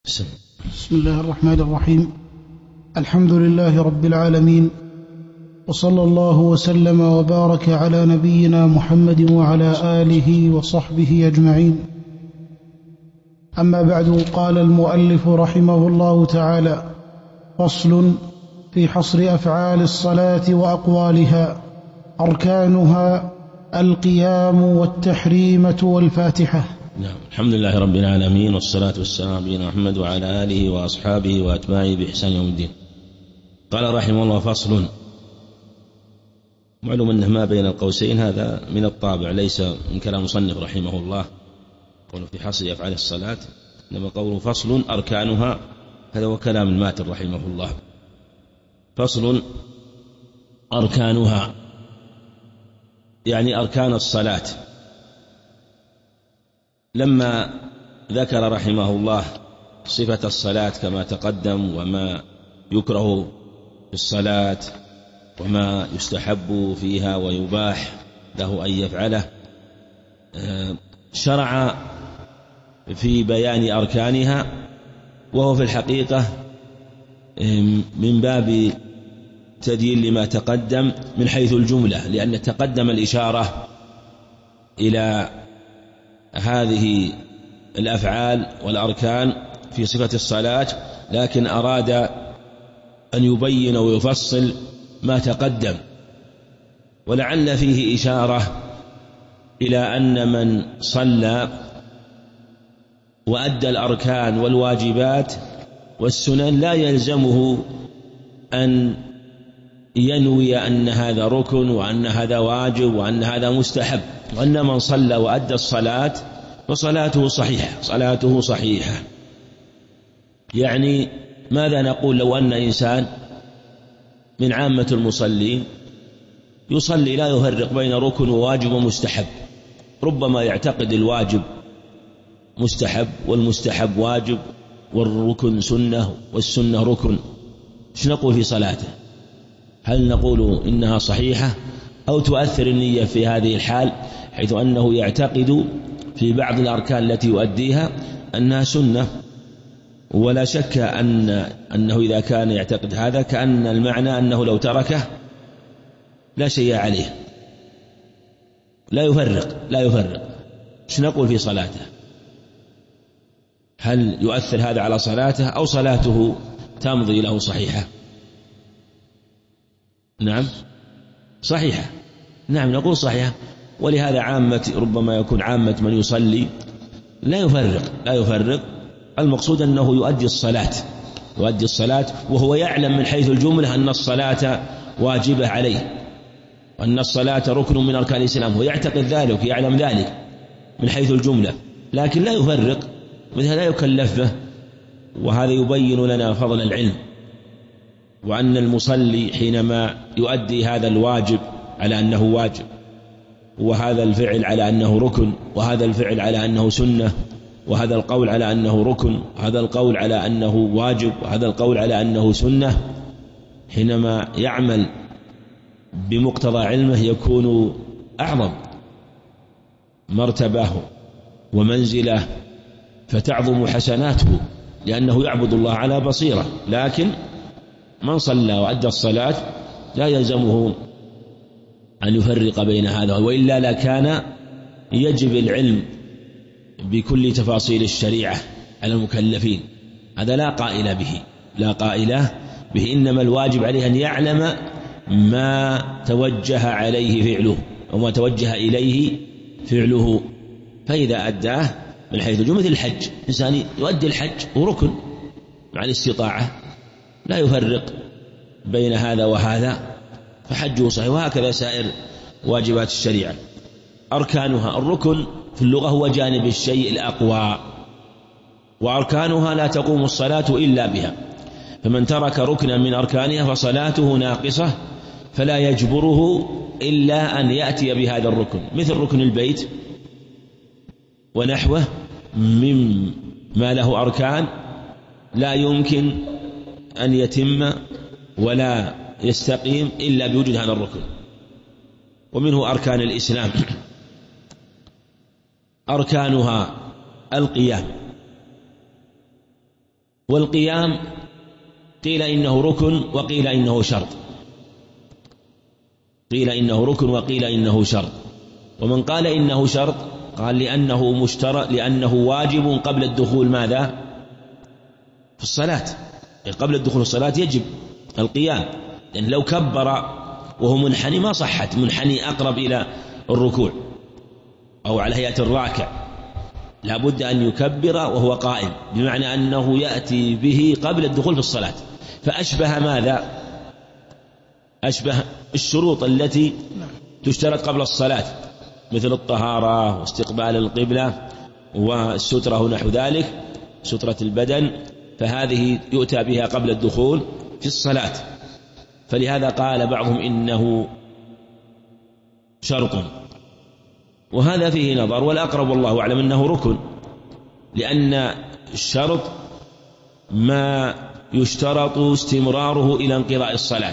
بسم الله الرحمن الرحيم. الحمد لله رب العالمين، وصلى الله وسلم وبارك على نبينا محمد وعلى آله وصحبه أجمعين. أما بعد، قال المؤلف رحمه الله تعالى: فصل في حصر أفعال الصلاة وأقوالها، أركانها القيام والتحريمة والفاتحة. نعم. الحمد لله رب العالمين، والصلاة والسلام على نبينا محمد وعلى آله وأصحابه وأتباعه بإحسان يوم الدين. قال رحمه الله: فصل. معلوم أنه ما بين القوسين هذا من الطابع، ليس من كلام مصنف رحمه الله قوله في حصر أفعال الصلاة، إنما قوله فصل أركانها، هذا هو كلام الماتن رحمه الله. فصل أركانها يعني أركان الصلاة. لما ذكر رحمه الله صفة الصلاة كما تقدم، وما يكره في الصلاة وما يستحب فيها ويباح له أن يفعله، شرع في بيان أركانها، وهو في الحقيقة من باب تدين لما تقدم من حيث الجملة، لأن تقدم الإشارة إلى هذه الأفعال والأركان في صفة الصلاة، لكن أراد أن يبين ويفصل ما تقدم، ولعل فيه إشارة إلى أن من صلى وأدى الأركان والواجبات والسنن لا يلزمه أن ينوي أن هذا ركن وأن هذا واجب وأن هذا مستحب، وأن من صلى وأدى الصلاة فصلاته صحيحة، صلاته صحيحة. يعني ماذا نقول لو أن إنسان من عامة المصلين يصلي لا يفرق بين ركن وواجب ومستحب، ربما يعتقد الواجب مستحب والمستحب واجب والركن سنة والسنة ركن، ايش نقول في صلاته؟ هل نقول إنها صحيحة أو تؤثر النية في هذه الحال، حيث أنه يعتقد في بعض الأركان التي يؤديها أنها سنة؟ ولا شك أنه إذا كان يعتقد هذا كأن المعنى أنه لو تركه لا شيء عليه، لا يفرق. ايش نقول في صلاته؟ هل يؤثر هذا على صلاته أو صلاته تمضي له صحيحة؟ نعم صحيحة، نعم نقول صحيحة. ولهذا عامة، ربما يكون عامة من يصلي لا يفرق. المقصود أنه يؤدي الصلاة وهو يعلم من حيث الجملة أن الصلاة واجبة عليه، وأن الصلاة ركن من أركان الإسلام، ويعتقد ذلك، يعلم ذلك من حيث الجملة، لكن لا يفرق، مثل لا يكلف به. وهذا يبين لنا فضل العلم، وأن المصلي حينما يؤدي هذا الواجب على أنه واجب، وهذا الفعل على أنه ركن، وهذا الفعل على أنه سنة، وهذا القول على أنه ركن، وهذا القول على أنه واجب، وهذا القول على أنه سنة، حينما يعمل بمقتضى علمه يكون أعظم مرتبة ومنزلة، فتعظم حسناته، لأنه يعبد الله على بصيرة. لكن من صلى وأدى الصلاة لا يلزمه أن يفرق بين هذا، وإلا لكان يجب العلم بكل تفاصيل الشريعة على المكلفين. هذا لا قائل به، إنما الواجب عليه أن يعلم ما توجه عليه فعله وما توجه إليه فعله، فإذا أداه من حيث الجملة، مثل الحج، إنسان يؤدي الحج وركن مع الاستطاعة، لا يفرق بين هذا وهذا، فحجه صحيح. وهكذا سائر واجبات الشريعة. أركانها، الركن في اللغة هو جانب الشيء الأقوى، وأركانها لا تقوم الصلاة إلا بها، فمن ترك ركنا من أركانها فصلاته ناقصة، فلا يجبره إلا أن يأتي بهذا الركن، مثل ركن البيت ونحوه مما له أركان لا يمكن أن يتم ولا يستقيم إلا بوجود هذا الركن. ومنه أركان الإسلام، أركانها القيام، والقيام قيل إنه ركن وقيل إنه شرط، قيل إنه ركن وقيل إنه شرط. ومن قال إنه شرط قال لأنه مشترط، لأنه واجب قبل الدخول ماذا؟ في الصلاة، قبل الدخول في الصلاة يجب القيام، لأن لو كبر وهو منحني ما صحت، منحني أقرب إلى الركوع أو على هيئة الراكع، لا بد أن يكبر وهو قائم، بمعنى أنه يأتي به قبل الدخول في الصلاة. فأشبه ماذا؟ أشبه الشروط التي تشترط قبل الصلاة، مثل الطهارة واستقبال القبلة والسترة ونحو ذلك، سترة البدن، فهذه يؤتى بها قبل الدخول في الصلاة. فلهذا قال بعضهم إنه شرط، وهذا فيه نظر، والأقرب والله أعلم أنه ركن، لأن الشرط ما يشترط استمراره إلى انقضاء الصلاة،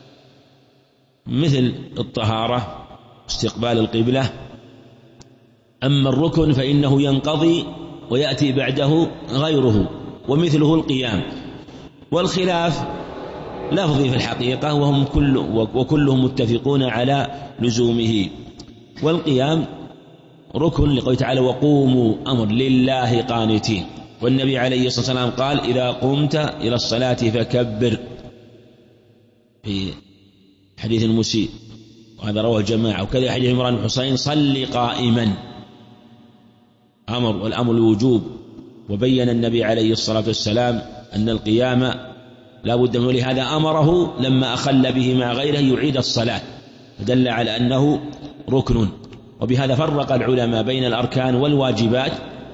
مثل الطهارة استقبال القبلة. أما الركن فإنه ينقضي ويأتي بعده غيره، ومثله القيام. والخلاف لفظي في الحقيقة، وكلهم متفقون على لزومه. والقيام ركن لقوله تعالى وقوموا أمر لله قانتين، والنبي عليه الصلاة والسلام قال إذا قمت إلى الصلاة فكبر، في حديث المسيء، وهذا رواه الجماعة. وكذا حديث عمران بن حسين صل قائما، أمر، والأمر الوجوب. وبين النبي عليه الصلاة والسلام أن القيام لا بد منه، لهذا أمره لما أخل به مع غيره يعيد الصلاة، فدل على أنه ركن. وبهذا فرق العلماء بين الأركان والواجبات،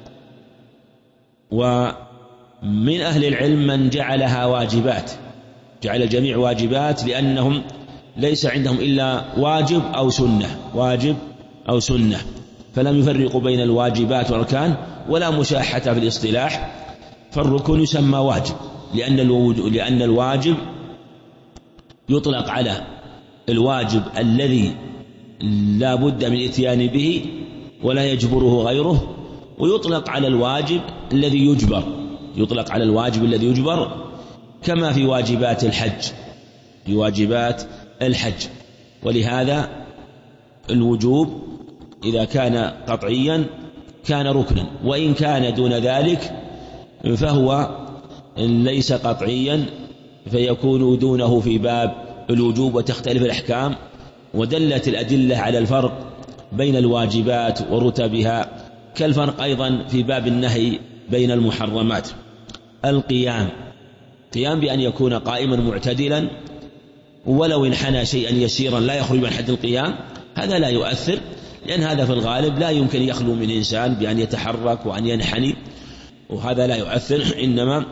ومن أهل العلم من جعلها واجبات، جعل الجميع واجبات، لأنهم ليس عندهم إلا واجب أو سنة، واجب أو سنة، فلم يفرقوا بين الواجبات والأركان، ولا مشاحة في الاصطلاح. فالركن يسمى واجب لأن الواجب يطلق على الواجب الذي لا بد من الاتيان به ولا يجبره غيره، ويطلق على الواجب الذي يجبر، يطلق على الواجب الذي يجبر، كما في واجبات الحج، في واجبات الحج. ولهذا الوجوب إذا كان قطعيا كان ركنا، وإن كان دون ذلك فهو ليس قطعيا فيكون دونه في باب الوجوب، وتختلف الأحكام. ودلت الأدلة على الفرق بين الواجبات ورتبها، كالفرق أيضا في باب النهي بين المحرمات. القيام بأن يكون قائما معتدلا، ولو انحنى شيئا يسيرا لا يخرج من حد القيام، هذا لا يؤثر، لأن هذا في الغالب لا يمكن يخلو من إنسان بأن يتحرك وأن ينحني، وهذا لا يؤثر. إنما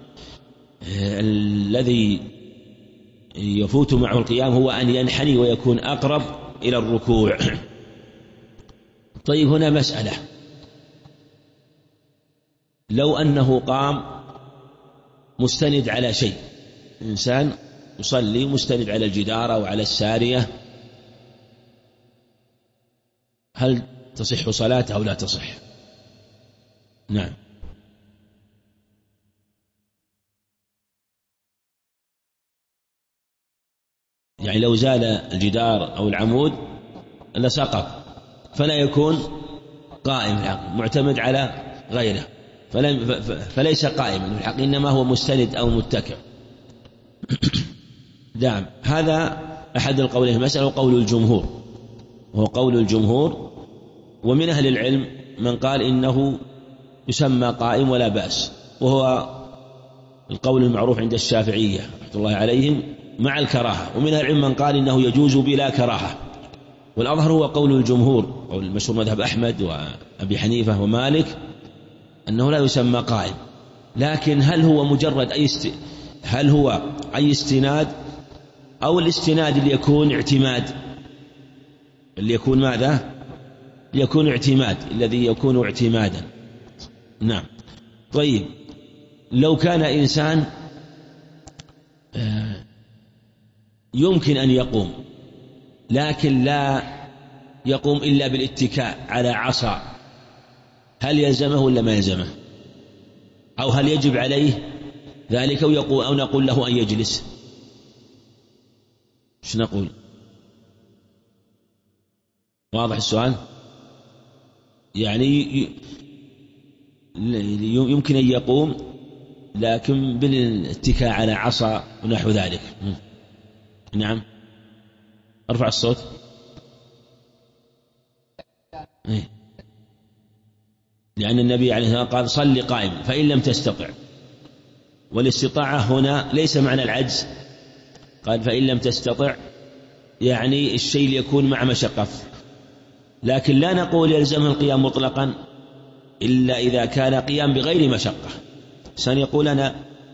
الذي يفوت معه القيام هو أن ينحني ويكون أقرب إلى الركوع. طيب، هنا مسألة، لو أنه قام مستند على شيء، إنسان يصلي مستند على الجدار أو على السارية، هل تصح صلاته أو لا تصح؟ نعم. يعني لو زال الجدار أو العمود لسقط، فلا يكون قائم معتمد على غيره، فليس قائما في الحق، إنما هو مستند أو متكئ. نعم، هذا أحد القولين في المسألة، وقول الجمهور، وهو قول الجمهور. ومن أهل العلم من قال إنه يسمى قائم ولا بأس، وهو القول المعروف عند الشافعية رحمة الله عليهم مع الكراهة. ومن أهل العلم من قال إنه يجوز بلا كراهة، والأظهر هو قول الجمهور، قول المشهور مذهب أحمد وأبي حنيفة ومالك، أنه لا يسمى قائم. لكن هل هو مجرد هل هو أي استناد، أو الاستناد اللي يكون اعتماد، اللي يكون ماذا؟ يكون اعتماد، الذي يكون اعتمادا. نعم. طيب، لو كان إنسان يمكن أن يقوم، لكن لا يقوم إلا بالاتكاء على عصا، هل يلزمه ولا ما يلزمه؟ أو هل يجب عليه ذلك أو نقول له أن يجلس. ايش نقول؟ واضح السؤال؟ يعني يمكن أن يقوم لكن بالاتكاء على عصا ونحو ذلك. نعم، ارفع الصوت. لأن النبي عليه الصلاة والسلام قال صل قائما فإن لم تستطع، والاستطاعة هنا ليس معنى العجز، قال فإن لم تستطع يعني الشيء يكون مع مشقة، لكن لا نقول يلزمه القيام مطلقا إلا إذا كان قيام بغير مشقة. إنسان يقول أنا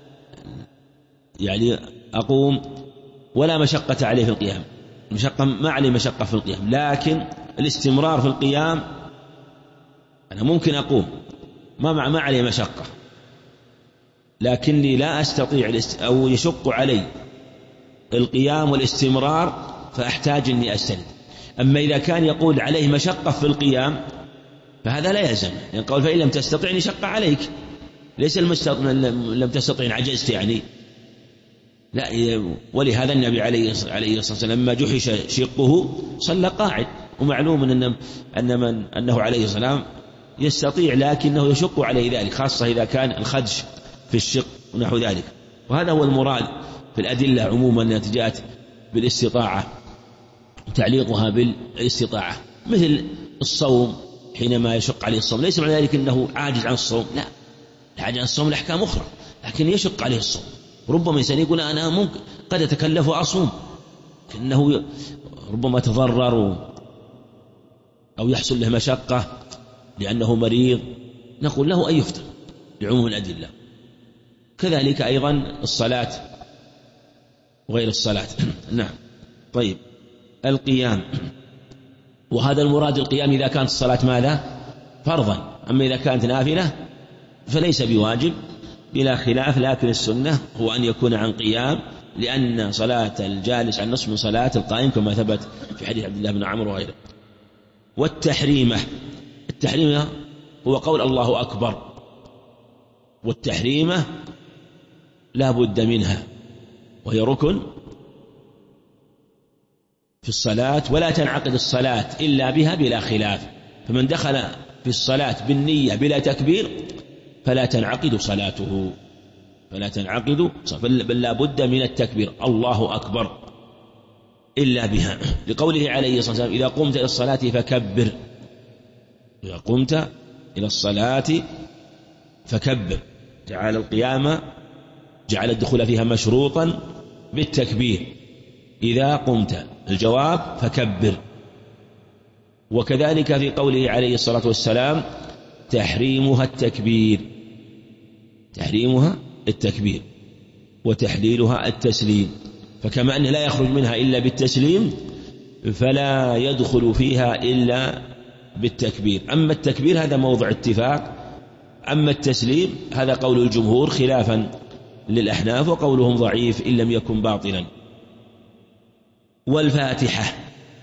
يعني أقوم ولا مشقة عليه في القيام، مشقة ما عليه مشقة في القيام، لكن الاستمرار في القيام أنا ممكن أقوم ما عليه مشقة، لكني لا أستطيع أو يشق علي القيام والاستمرار فأحتاج أني أستند. أما إذا كان يقول عليه مشقة في القيام فهذا لا يلزم، يعني قول فإن لم تستطعني شق عليك، ليس لم تستطع عجزت يعني لا. ولهذا النبي عليه الصلاة والسلام لما جحش شقه صلى قاعد، ومعلوم أنه عليه السلام يستطيع لكنه يشق عليه ذلك، خاصة إذا كان الخدش في الشق ونحو ذلك. وهذا هو المراد في الأدلة عموما التي جاءت بالاستطاعة تعليقها بالاستطاعة، مثل الصوم حينما يشق عليه الصوم، ليس معنى ذلك أنه عاجز عن الصوم، لا، العاجز عن الصوم لأحكام أخرى، لكن يشق عليه الصوم. ربما إنسان يقول أنا ممكن قد أتكلف وأصوم، لكنه ربما تضرر أو يحصل له مشقة لأنه مريض، نقول له أن يفطر لعموم الأدلة. كذلك أيضا الصلاة وغير الصلاة. نعم. طيب، القيام، وهذا المراد القيام إذا كانت الصلاة ماذا؟ فرضا. أما إذا كانت نافلة فليس بواجب بلا خلاف، لكن السنة هو أن يكون عن قيام، لأن صلاة الجالس عن نصف من صلاة القائم كما ثبت في حديث عبد الله بن عمرو وغيره. والتحريمة، التحريمة هو قول الله أكبر، والتحريمة لا بد منها، وهي ركن في الصلاة، ولا تنعقد الصلاة إلا بها بلا خلاف. فمن دخل في الصلاة بالنية بلا تكبير فلا تنعقد صلاته، بل لا بد من التكبير الله أكبر إلا بها، لقوله عليه الصلاة والسلام إذا قمت إلى الصلاة فكبر، إذا قمت إلى الصلاة فكبر، جعل القيامة جعل الدخول فيها مشروطا بالتكبير. إذا قمت الجواب فكبر. وكذلك في قوله عليه الصلاة والسلام تحريمها التكبير، تحريمها التكبير وتحليلها التسليم، فكما أنه لا يخرج منها إلا بالتسليم فلا يدخل فيها إلا بالتكبير. أما التكبير هذا موضع اتفاق، أما التسليم هذا قول الجمهور خلافا للأحناف، وقولهم ضعيف إن لم يكن باطلا. والفاتحة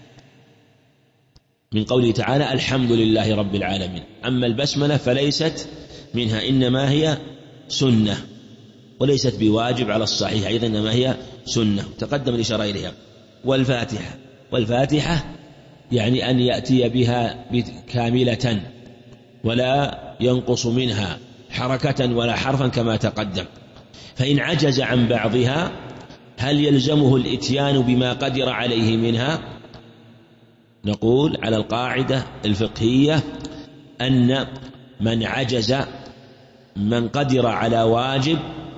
من قوله تعالى الحمد لله رب العالمين. أما البسملة فليست منها، إنما هي سنة وليست بواجب على الصحيح أيضا، إنما هي سنة تقدم الإشارة إليها. والفاتحة يعني أن يأتي بها كاملة ولا ينقص منها حركة ولا حرفا كما تقدم. فإن عجز عن بعضها هل يلزمه الإتيان بما قدر عليه منها؟ نقول على القاعدة الفقهية أن من عجز، من قدر على واجب،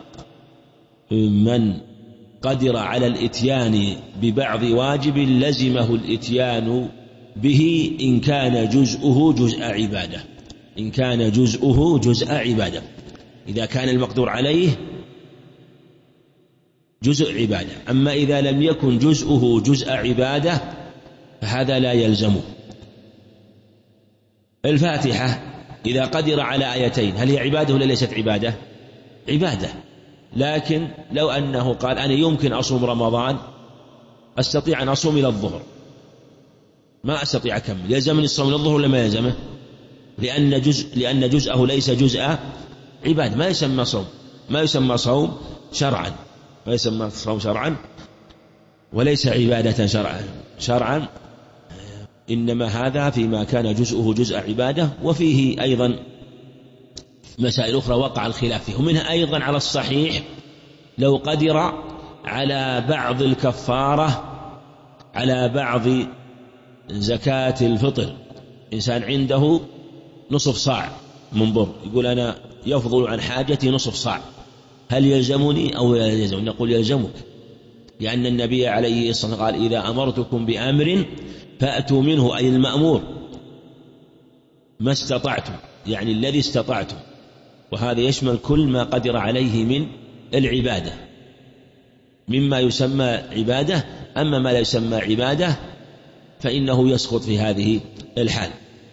من قدر على الإتيان ببعض واجب لزمه الإتيان به إن كان جزءه جزء عبادة، إن كان جزءه جزء عبادة. إذا كان المقدور عليه جزء عبادة، أما إذا لم يكن جزءه جزء عبادة فهذا لا يلزمه. الفاتحة إذا قدر على آيتين هل هي عبادة ولا ليست عبادة؟ عبادة، لكن لو أنه قال أنا يمكن أصوم رمضان، أستطيع أن أصوم إلى الظهر، ما أستطيع أكمل، يلزمني الصوم إلى الظهر ولا ما يلزمه؟ لأن جزءه ليس جزء عبادة، ما يسمى صوم، ما يسمى صوم شرعا، ما يسمى صوم شرعا وليس عبادة شرعا، إنما هذا فيما كان جزءه جزء عبادة. وفيه أيضا مسائل أخرى وقع الخلاف فيه، ومنها أيضا على الصحيح لو قدر على بعض الكفارة على بعض زكاة الفطر، إنسان عنده نصف صاع من بر، يقول أنا يفضل عن حاجتي نصف صاع، هل يلزمني أو لا يلزمني؟ نقول يلزمك، لأن النبي عليه الصلاة والسلام قال إذا أمرتكم بأمر فأتوا منه، أي المأمور، ما استطعتم، يعني الذي استطعتم، وهذا يشمل كل ما قدر عليه من العبادة مما يسمى عبادة. أما ما لا يسمى عبادة فإنه يسقط في هذه الحال.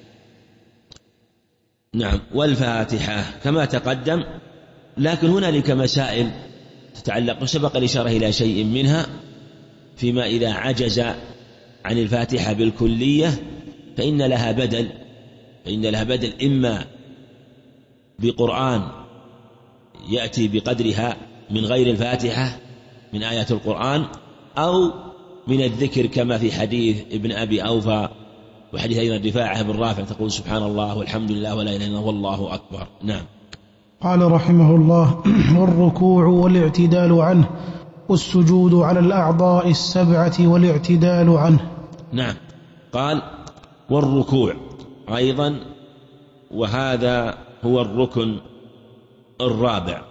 نعم. والفاتحة كما تقدم، لكن هنالك مسائل تتعلق، وسبق الإشارة إلى شيء منها، فيما إذا عجز عن الفاتحة بالكلية فإن لها بدل، إما بقرآن يأتي بقدرها من غير الفاتحة من آيات القرآن، أو من الذكر كما في حديث ابن أبي أوفى وحديث أيضا رفاعة بن رافع تقول سبحان الله والحمد لله ولا إله إلا الله والله أكبر. نعم. قال رحمه الله: والركوع والاعتدال عنه، والسجود على الأعضاء السبعة والاعتدال عنه. نعم. قال والركوع أيضا، وهذا هو الركن الرابع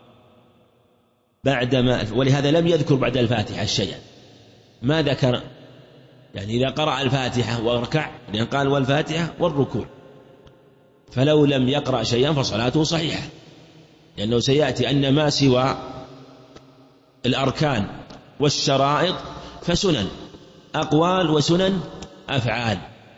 بعدما، ولهذا لم يذكر بعد الفاتحة شيئا، ما ذكر، يعني إذا قرأ الفاتحة وركع لأن قال والفاتحة والركوع، فلو لم يقرأ شيئا فصلاته صحيحة، لأنه سيأتي أن ما سوى الأركان والشرائط فسنن أقوال وسنن أفعال،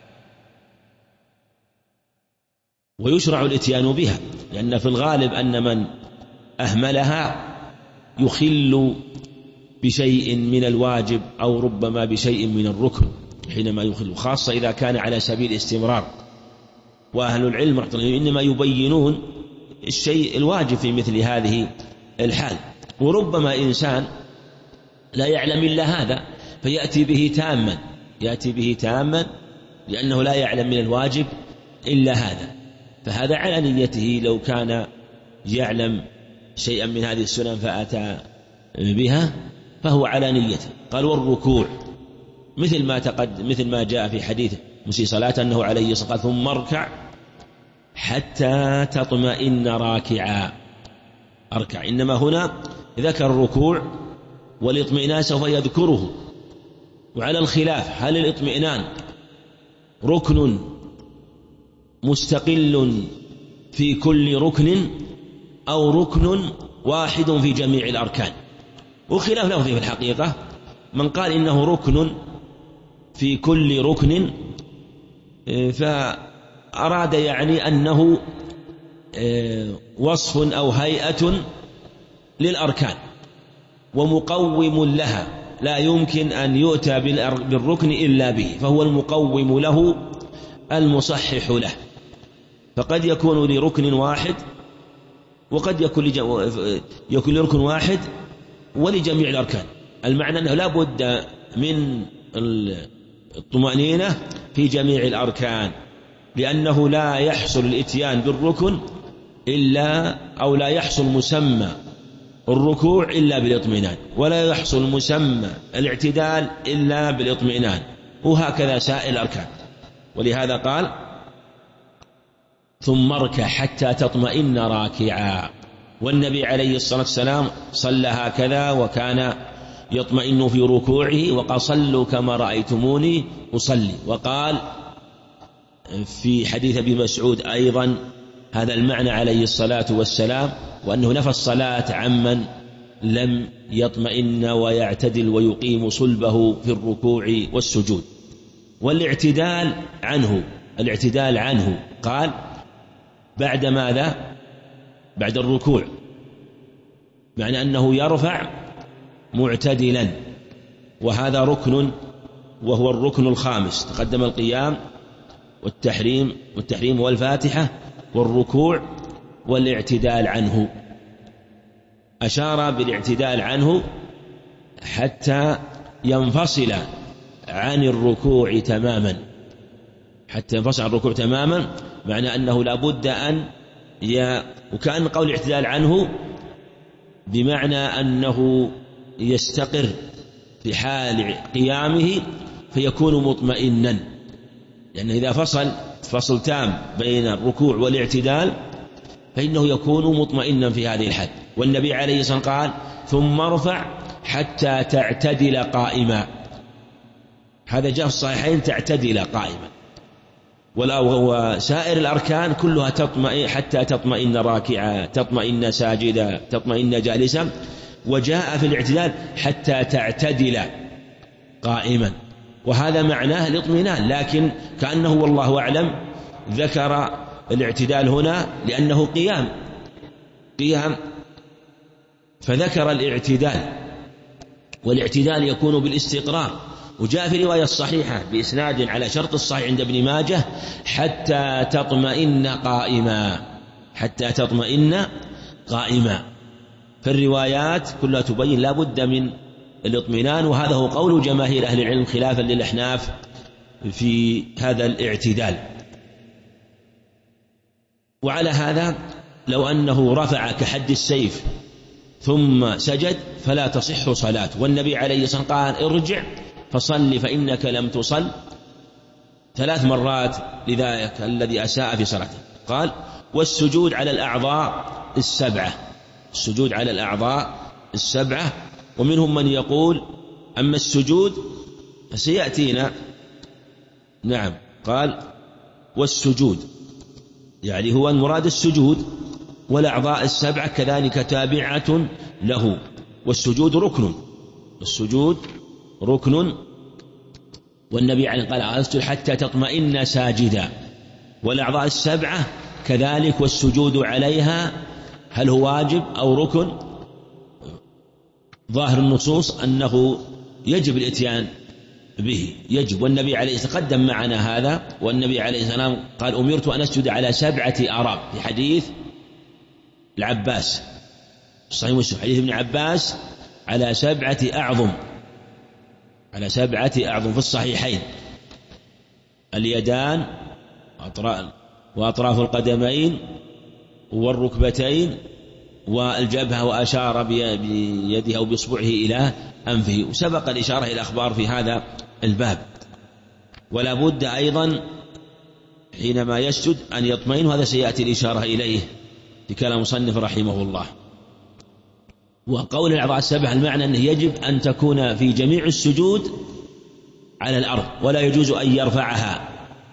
ويشرع الاتيان بها، لأن في الغالب أن من أهملها يخل بشيء من الواجب أو ربما بشيء من الركن حينما يخل، خاصة إذا كان على سبيل الاستمرار. وأهل العلم إنما يبينون الشيء الواجب في مثل هذه الحال، وربما إنسان لا يعلم إلا هذا فيأتي به تاما لأنه لا يعلم من الواجب إلا هذا، فهذا على نيته. لو كان يعلم شيئا من هذه السنن فأتى بها فهو على نيته. قال والركوع مثل ما جاء في حديث مسيء صلاة أنه عليه الصلاة والسلام ثم اركع حتى تطمئن راكعا، أركع. إنما هنا ذكر الركوع والاطمئنان سوف يذكره، وعلى الخلاف هل الاطمئنان ركن مستقل في كل ركن أو ركن واحد في جميع الأركان، وخلاف له في الحقيقة. من قال إنه ركن في كل ركن فأراد يعني أنه وصف أو هيئة للأركان ومقوم لها، لا يمكن أن يؤتى بالركن إلا به، فهو المقوم له المصحح له. فقد يكون لركن واحد، وقد يكون لركن واحد ولجميع الأركان. المعنى أنه لا بد من الطمأنينة في جميع الأركان، لأنه لا يحصل الإتيان بالركن إلا، أو لا يحصل مسمى الركوع إلا بالاطمئنان، ولا يحصل مسمى الاعتدال إلا بالاطمئنان، وهكذا سائر الأركان. ولهذا قال ثم اركع حتى تطمئن راكعا، والنبي عليه الصلاة والسلام صلى هكذا وكان يطمئن في ركوعه، وقال صلوا كما رأيتموني أصلي. وقال في حديث أبي مسعود أيضا هذا المعنى عليه الصلاة والسلام، وأنه نفى الصلاة عمن لم يطمئن ويعتدل ويقيم صلبه في الركوع والسجود. والاعتدال عنه قال بعد ماذا؟ بعد الركوع، معنى أنه يرفع معتدلا، وهذا ركن وهو الركن الخامس. تقدم القيام والتحريم والفاتحة والركوع والاعتدال عنه. أشار بالاعتدال عنه حتى ينفصل عن الركوع تماما، حتى ينفصل عن الركوع تماما، معنى أنه لا بد أن وكأن قول الاعتدال عنه بمعنى أنه يستقر في حال قيامه فيكون مطمئنا، لأن إذا فصل تام بين الركوع والاعتدال فإنه يكون مطمئنا في هذه الحال. والنبي عليه الصلاة والسلام قال ثم ارفع حتى تعتدل قائما، هذا جاء في الصحيحين تعتدل قائما. وسائر الأركان كلها تطمئن حتى تطمئن راكعا، تطمئن ساجدا، تطمئن جالسا، وجاء في الاعتدال حتى تعتدل قائما، وهذا معناه الاطمئنان، لكن كأنه والله أعلم ذكر الاعتدال هنا لأنه قيام، فذكر الاعتدال، والاعتدال يكون بالاستقرار. وجاء في رواية الصحيحة بإسناد على شرط الصحيح عند ابن ماجه حتى تطمئن قائما، حتى تطمئن قائما. فالروايات كلها تبين لا بد من الاطمئنان، وهذا هو قول جماهير أهل العلم خلافا للأحناف في هذا الاعتدال. وعلى هذا لو أنه رفع كحد السيف ثم سجد فلا تصح صلاة، والنبي عليه الصلاة والسلام قال ارجع فصل فإنك لم تصل 3 مرات لذلك الذي أساء في صلاته. قال والسجود على الأعضاء السبعة، السجود على الأعضاء السبعة. ومنهم من يقول أما السجود فسيأتينا، نعم، قال والسجود يعني هو المراد السجود، والأعضاء السبعة كذلك تابعة له، والسجود ركن، والسجود ركن. والنبي عليه قال أسجد حتى تطمئن ساجدا، والأعضاء السبعة كذلك، والسجود عليها هل هو واجب أو ركن؟ ظاهر النصوص أنه يجب الإتيان به، يجب. والنبي عليه الصلاة والسلام قدم معنا هذا، والنبي عليه السلام قال أمرت أن أسجد على 7 أعراب في حديث العباس صحيح مسلم، حديث ابن عباس على 7 أعظم، على 7 أعظم في الصحيحين: اليدان وأطراف القدمين والركبتين والجبهة، وأشار بيده أو بإصبعه إلى أنفه. وسبق الإشارة إلى الأخبار في هذا الباب. ولا بد أيضا حينما يسجد أن يطمئن، وهذا سيأتي الإشارة إليه في كلام مصنف رحمه الله. وقول الأعضاء السبع المعنى أنه يجب أن تكون في جميع السجود على الأرض، ولا يجوز أن يرفعها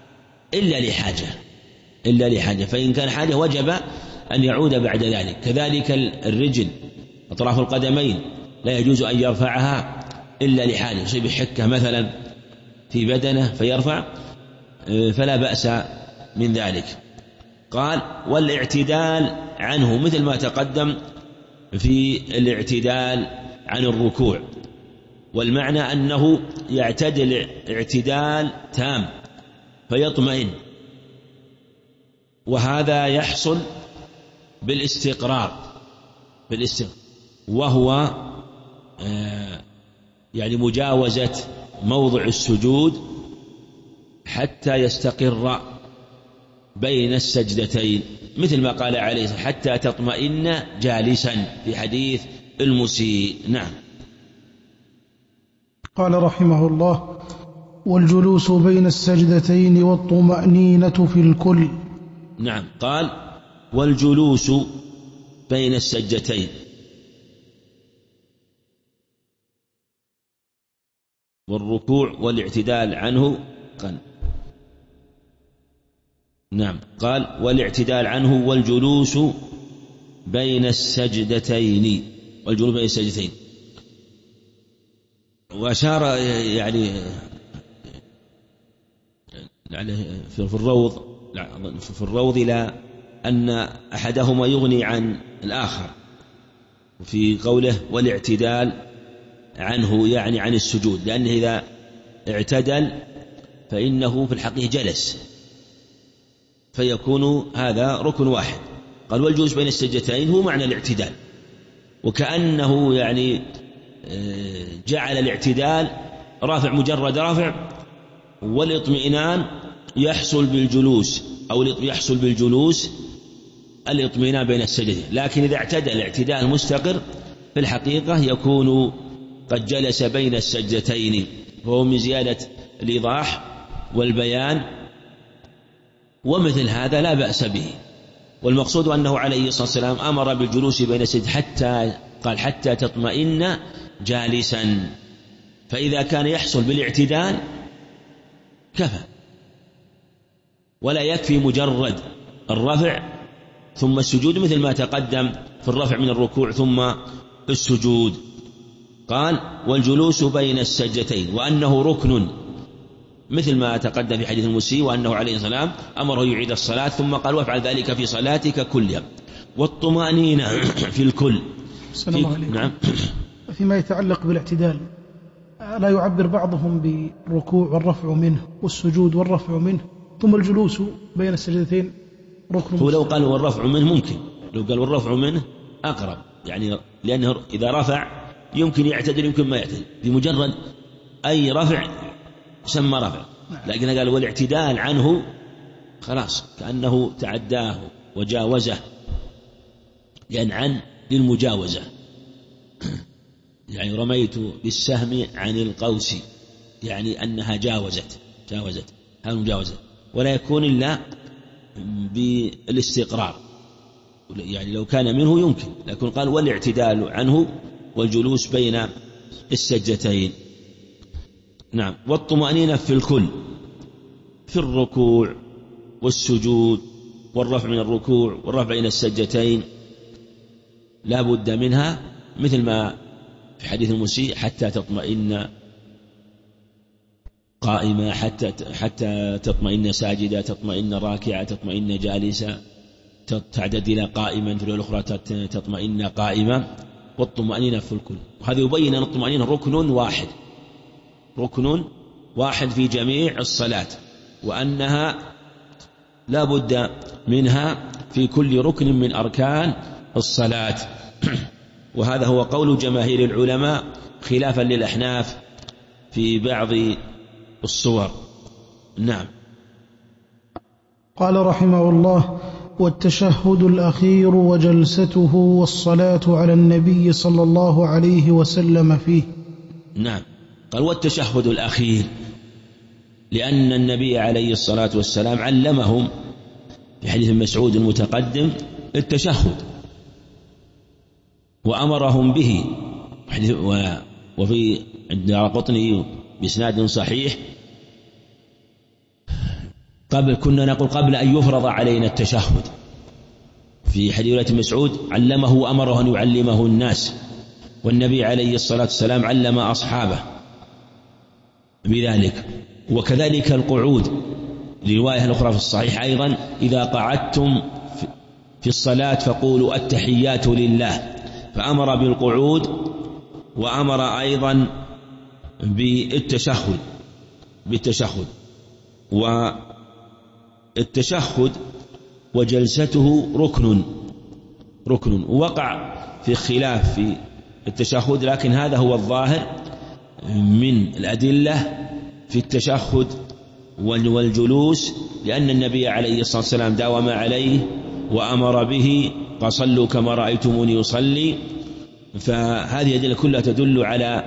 إلا لحاجة، فإن كان حاجة وجب أن يعود بعد ذلك. كذلك الرجل أطراف القدمين لا يجوز أن يرفعها إلا لحاجة، يصيب حكة مثلا في بدنه فيرفع، فلا بأس من ذلك. قال والاعتدال عنه مثل ما تقدم في الاعتدال عن الركوع، والمعنى أنه يعتدل اعتدال تام فيطمئن، وهذا يحصل بالاستقرار، وهو يعني مجاوزة موضع السجود حتى يستقر بين السجدتين، مثل ما قال عليه حتى تطمئن جالسا في حديث المسيء. نعم. قال رحمه الله: والجلوس بين السجدتين والطمأنينة في الكل. نعم. قال والجلوس بين السجدتين، والركوع والاعتدال عنه. قال نعم، قال والاعتدال عنه والجلوس بين السجدتين، والجلوس بين السجدتين. وأشار يعني في الروض إلى أن أحدهما يغني عن الآخر، وفي قوله والاعتدال عنه يعني عن السجود، لأنه إذا اعتدل فإنه في الحقيقة جلس، فيكون هذا ركن واحد. قال والجلوس بين السجدتين هو معنى الاعتدال، وكأنه يعني جعل الاعتدال رافع مجرد رافع، والاطمئنان يحصل بالجلوس، أو يحصل بالجلوس الاطمئنان بين السجدتين. لكن إذا اعتدل الاعتدال مستقر في الحقيقة يكون قد جلس بين السجدتين، وهو من زيادة الإيضاح والبيان، ومثل هذا لا بأس به. والمقصود أنه عليه الصلاة والسلام أمر بالجلوس بين السجد حتى تطمئن جالسا، فإذا كان يحصل بالاعتدال كفى، ولا يكفي مجرد الرفع ثم السجود، مثل ما تقدم في الرفع من الركوع ثم السجود. قال والجلوس بين السجدتين، وأنه ركن، مثل ما تقدم في حديث المسيء، وأنه عليه السلام أمره يعيد الصلاة، ثم قال وافعل ذلك في صلاتك كلها. والطمأنينة في الكل. نعم. فيما يتعلق بالاعتدال، لا يعبر بعضهم بالركوع والرفع منه والسجود والرفع منه، ثم الجلوس بين السجدتين ركن. هو لو قال والرفع منه ممكن، لو قال والرفع منه أقرب، يعني لأنه إذا رفع يمكن يعتدل يمكن ما يعتدل، بمجرد أي رفع سمى رفع. لكن قال والاعتدال عنه خلاص كأنه تعداه وجاوزه، لأن عن للمجاوزة، يعني رميت بالسهم عن القوس، يعني أنها جاوزت هذا مجاوزة، ولا يكون إلا بالاستقرار، يعني لو كان منه يمكن، لكن قال والاعتدال عنه والجلوس بين السجدتين. نعم. والطمأنينة في الكل، في الركوع والسجود والرفع من الركوع والرفع بين السجدتين لا بد منها، مثل ما في حديث المسيء حتى تطمئن قائمة، حتى تطمئن ساجدة، تطمئن راكعة، تطمئن جالسة، تعتدل قائما، في الأخرى تطمئن قائمة. والطمأنينة في الكل، وهذا يبين أن الطمأنينة ركن واحد في جميع الصلاة، وأنها لا بد منها في كل ركن من أركان الصلاة. وهذا هو قول جماهير العلماء خلافا للأحناف في بعض الصور. نعم. قال رحمه الله: والتشهد الأخير وجلسته والصلاة على النبي صلى الله عليه وسلم فيه. نعم. قال والتشهد الأخير، لأن النبي عليه الصلاة والسلام علمهم في حديث مسعود المتقدم التشهد وأمرهم به، وفي عند الدارقطني بإسناد صحيح كنا نقول قبل أن يفرض علينا التشهد، في حديث رواية مسعود علمه وأمره أن يعلمه الناس، والنبي عليه الصلاة والسلام علم أصحابه بذلك. وكذلك القعود، لرواية الأخرى في الصحيح أيضا: إذا قعدتم في الصلاة فقولوا التحيات لله، فأمر بالقعود وأمر أيضا بالتشهد. والتشهد وجلسته ركن، وقع في خلاف في التشهد، لكن هذا هو الظاهر من الأدلة في التشهد والجلوس، لأن النبي عليه الصلاة والسلام داوم عليه وأمر به: قال صلوا كما رأيتموني أصلي. فهذه الأدلة كلها تدل على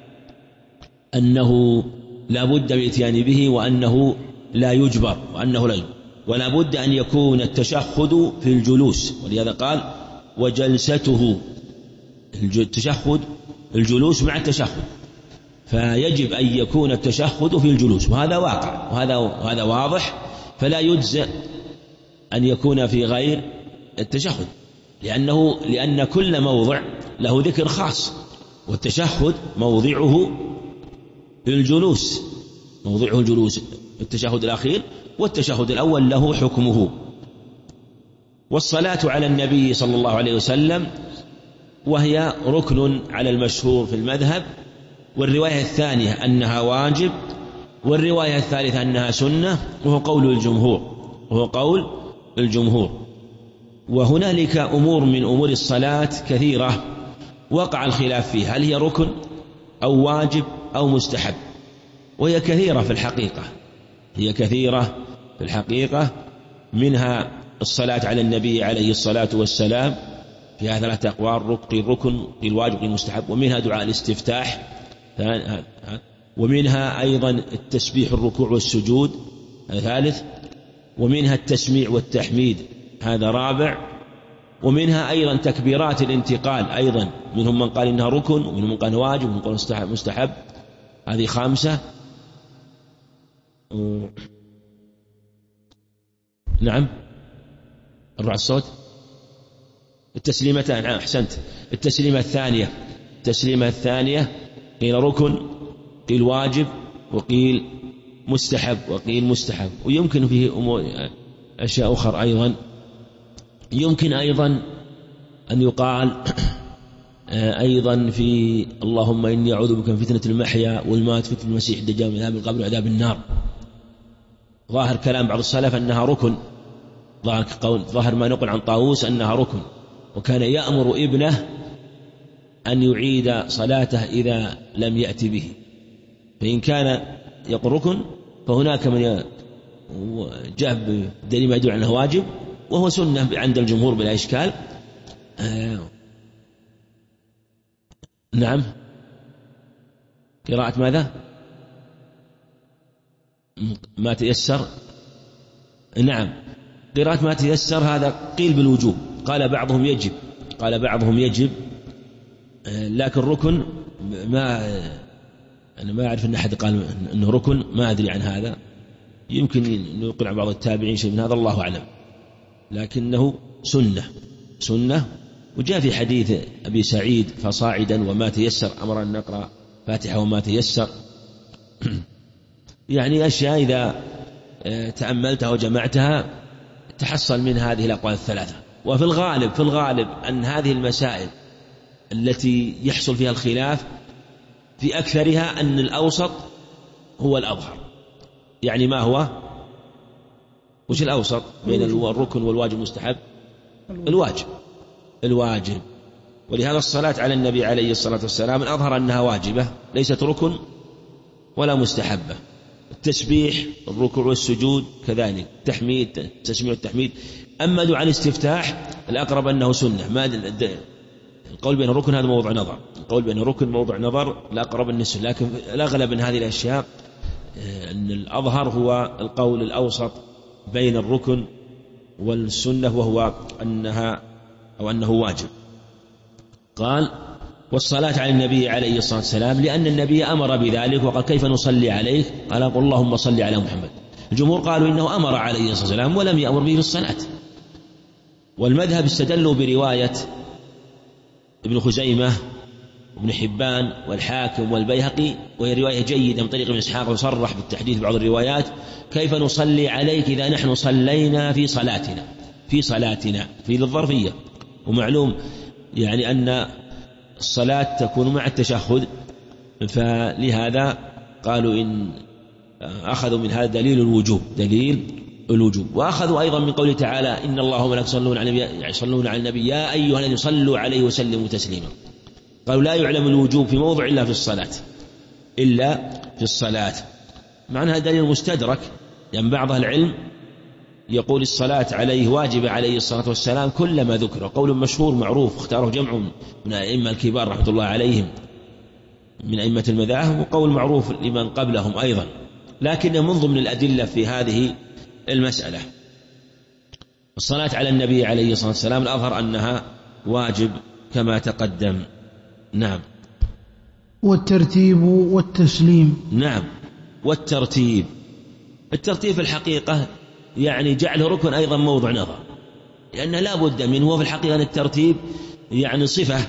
أنه لا بد من الاتيان به، وأنه لا يجبر، ولا بد أن يكون التشهد في الجلوس، ولهذا قال وجلسته، التشهد الجلوس مع التشهد، فيجب أن يكون التشهد في الجلوس، وهذا واقع وهذا واضح، فلا يجزئ أن يكون في غير التشهد، لأن كل موضع له ذكر خاص، والتشهد موضعه الجلوس، التشهد الأخير، والتشهد الأول له حكمه. والصلاة على النبي صلى الله عليه وسلم وهي ركن على المشهور في المذهب، والرواية الثانية أنها واجب، والرواية الثالثة أنها سنة، وهو قول الجمهور. وهنالك أمور من أمور الصلاة كثيرة وقع الخلاف فيه هل هي ركن أو واجب أو مستحب، وهي كثيرة في الحقيقة، هي كثيرة في الحقيقة، منها الصلاة على النبي عليه الصلاة والسلام فيها 3 أقوال، قيل ركن قيل واجب قيل مستحب، ومنها دعاء الاستفتاح، ومنها أيضا التسبيح الركوع والسجود ثالث، ومنها التسميع والتحميد هذا رابع، ومنها أيضا تكبيرات الانتقال أيضا منهم من قال إنها ركن ومنهم من قال واجب ومنهم من قال مستحب هذه 5. نعم الرفع الصوت التسليمتان، نعم أحسنت، التسليمة الثانية قيل ركن قيل واجب وقيل مستحب ويمكن فيه أشياء أخرى أيضا، يمكن أيضا أن يقال أيضا في اللهم إني أعوذ بك من فتنة المحيا والمات فتنة المسيح الدجال من عذاب القبر وعذاب النار. ظاهر كلام بعض السلف أنها ركن، ظاهر ما نقل عن طاووس أنها ركن، وكان يأمر ابنه أن يعيد صلاته إذا لم يأتي به، فإن كان يقول ركن فهناك من جاب دليل ما يدل على أنه واجب وهو سنة عند الجمهور بلا إشكال. نعم قراءة ماذا؟ ما تيسر، نعم قراءة ما تيسر هذا قيل بالوجوب، قال بعضهم يجب، لكن ركن أنا ما أعرف أن أحد قال أنه ركن، ما أدري عن هذا، يمكن نقول عن بعض التابعين شيء من هذا الله أعلم، لكنه سنة. وجاء في حديث أبي سعيد فصاعدا وما تيسر، أمر أن نقرأ فاتحة وما تيسر يعني أشياء إذا تأملتها وجمعتها تحصل من هذه الأقوال 3. وفي الغالب أن هذه المسائل التي يحصل فيها الخلاف في أكثرها أن الأوسط هو الأظهر. يعني ما هو وش الأوسط بين الركن والواجب المستحب؟ الواجب. ولهذا الصلاة على النبي عليه الصلاة والسلام الأظهر أنها واجبة ليست ركن ولا مستحبة. التسبيح الركوع والسجود كذلك، تحميد تسميع التحميد. أما دعاء الاستفتاح الأقرب أنه سنة، ما القول بين الركن هذا موضع نظر، القول بين الركن موضع نظر، الأقرب النسل، لكن الأغلب من هذه الأشياء أن الأظهر هو القول الأوسط بين الركن والسنة، وهو أنه واجب. قال والصلاة على النبي عليه الصلاة والسلام لأن النبي أمر بذلك، وقال كيف نصلي عليك؟ قال قل اللهم صل على محمد. الجمهور قالوا إنه أمر عليه الصلاة والسلام ولم يأمر به في الصلاة. والمذهب استدلوا برواية ابن خزيمة وابن حبان والحاكم والبيهقي، وهي رواية جيدة من طريق ابن إسحاق وصرح بالتحديث بعض الروايات كيف نصلي عليك إذا نحن صلينا في صلاتنا في الظرفية. ومعلوم يعني أن الصلاة تكون مع التشهد، فلهذا قالوا إن أخذوا من هذا دليل الوجوب. وأخذوا أيضا من قوله تعالى إن الله وملائكته يصلون على النبي يا أيها الذين صلوا عليه وسلموا تسليما. قالوا لا يعلم الوجوب في موضع إلا في الصلاة. معنى دليل مستدرك، يعني بعض العلم يقول الصلاة عليه واجب عليه الصلاة والسلام كلما ذكر، قول مشهور معروف اختاره جمع من الأئمة الكبار رحمة الله عليهم من أئمة المذاهب، وقول معروف لمن قبلهم أيضا، لكن من ضمن الأدلة في هذه المسألة الصلاة على النبي عليه الصلاة والسلام الأظهر أنها واجب كما تقدم. نعم. والترتيب والتسليم. نعم والترتيب في الحقيقة يعني جعله ركن أيضا موضع نظر، لأنه لا بد منه. وفي الحقيقة أن الترتيب يعني صفة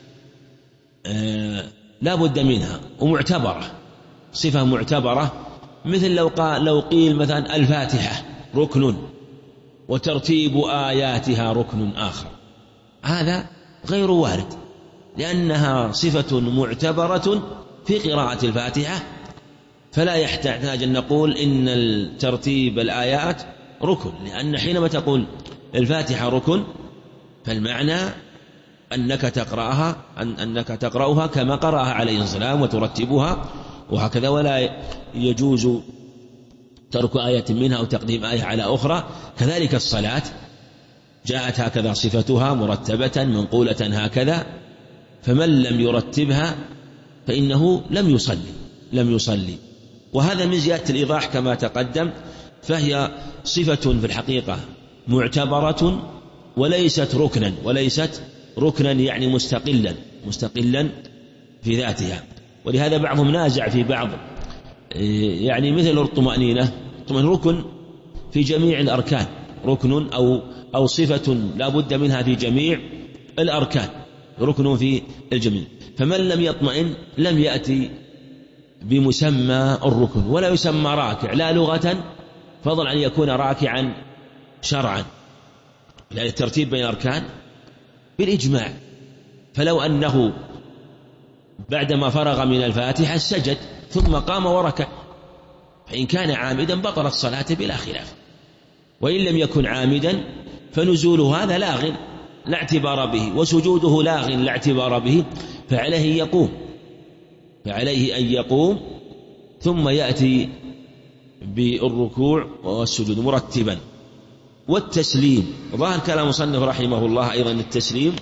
لا بد منها ومعتبرة، صفة معتبرة، مثل لو قيل مثلا الفاتحة ركن وترتيب آياتها ركن آخر، هذا غير وارد، لأنها صفة معتبرة في قراءة الفاتحة، فلا يحتاج أن نقول إن الترتيب الآيات ركن، لأن حينما تقول الفاتحة ركن فالمعنى أنك تقرأها كما قرأها عليه السلام وترتبها وهكذا، ولا يجوز ترك آية منها أو تقديم آية على أخرى. كذلك الصلاة جاءت هكذا صفتها مرتبة منقولة هكذا، فمن لم يرتبها فإنه لم يصلي. وهذا من زيادة الإيضاح كما تقدم، فهي صفة في الحقيقة معتبرة وليست ركنا يعني مستقلا في ذاتها. ولهذا بعضهم نازع في بعض، يعني مثل الطمأنينة ركن في جميع الأركان، ركن أو صفة لا بد منها في جميع الأركان، ركن في الجميع. فمن لم يطمئن لم يأتي بمسمى الركن، ولا يسمى راكع لا لغة فضلا أن يكون راكعا شرعا، لأن الترتيب بين الأركان بالإجماع. فلو أنه بعدما فرغ من الفاتحة سجد ثم قام وركع، فإن كان عامدا بطلت صلاته بلا خلاف، وإن لم يكن عامدا فنزوله هذا لاغ لا اعتبار به، وسجوده لاغ لا اعتبار به، فعليه أن يقوم ثم يأتي بالركوع والسجود مرتبا. والتسليم ظاهر كلام مصنف رحمه الله أيضا التسليم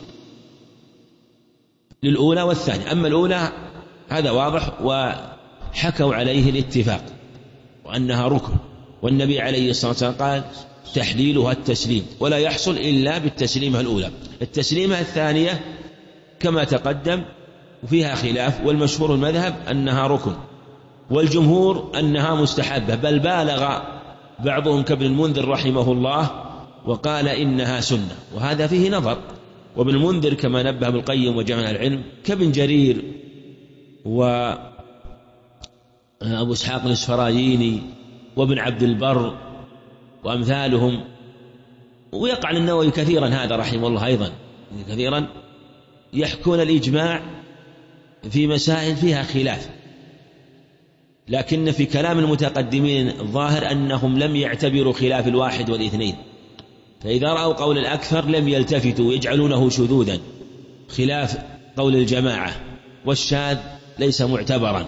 للأولى والثانية. أما الأولى هذا واضح، وحكوا عليه الاتفاق وأنها ركن، والنبي عليه الصلاة والسلام قال تحليلها التسليم، ولا يحصل إلا بالتسليمة الأولى. التسليمة الثانية كما تقدم وفيها خلاف، والمشهور المذهب أنها ركن، والجمهور أنها مستحبة، بل بالغ بعضهم كابن المنذر رحمه الله وقال إنها سنة، وهذا فيه نظر. وابن المنذر كما نبه ابن القيم وجمع العلم كابن جرير وأبو إسحاق الإسفرايني وابن عبد البر وأمثالهم، ويقع النووي كثيرا هذا رحمه الله أيضا كثيرا يحكون الإجماع في مسائل فيها خلاف، لكن في كلام المتقدمين الظاهر أنهم لم يعتبروا خلاف الواحد والاثنين، فإذا رأوا قول الأكثر لم يلتفتوا ويجعلونه شذوذا خلاف قول الجماعة، والشاذ ليس معتبرا.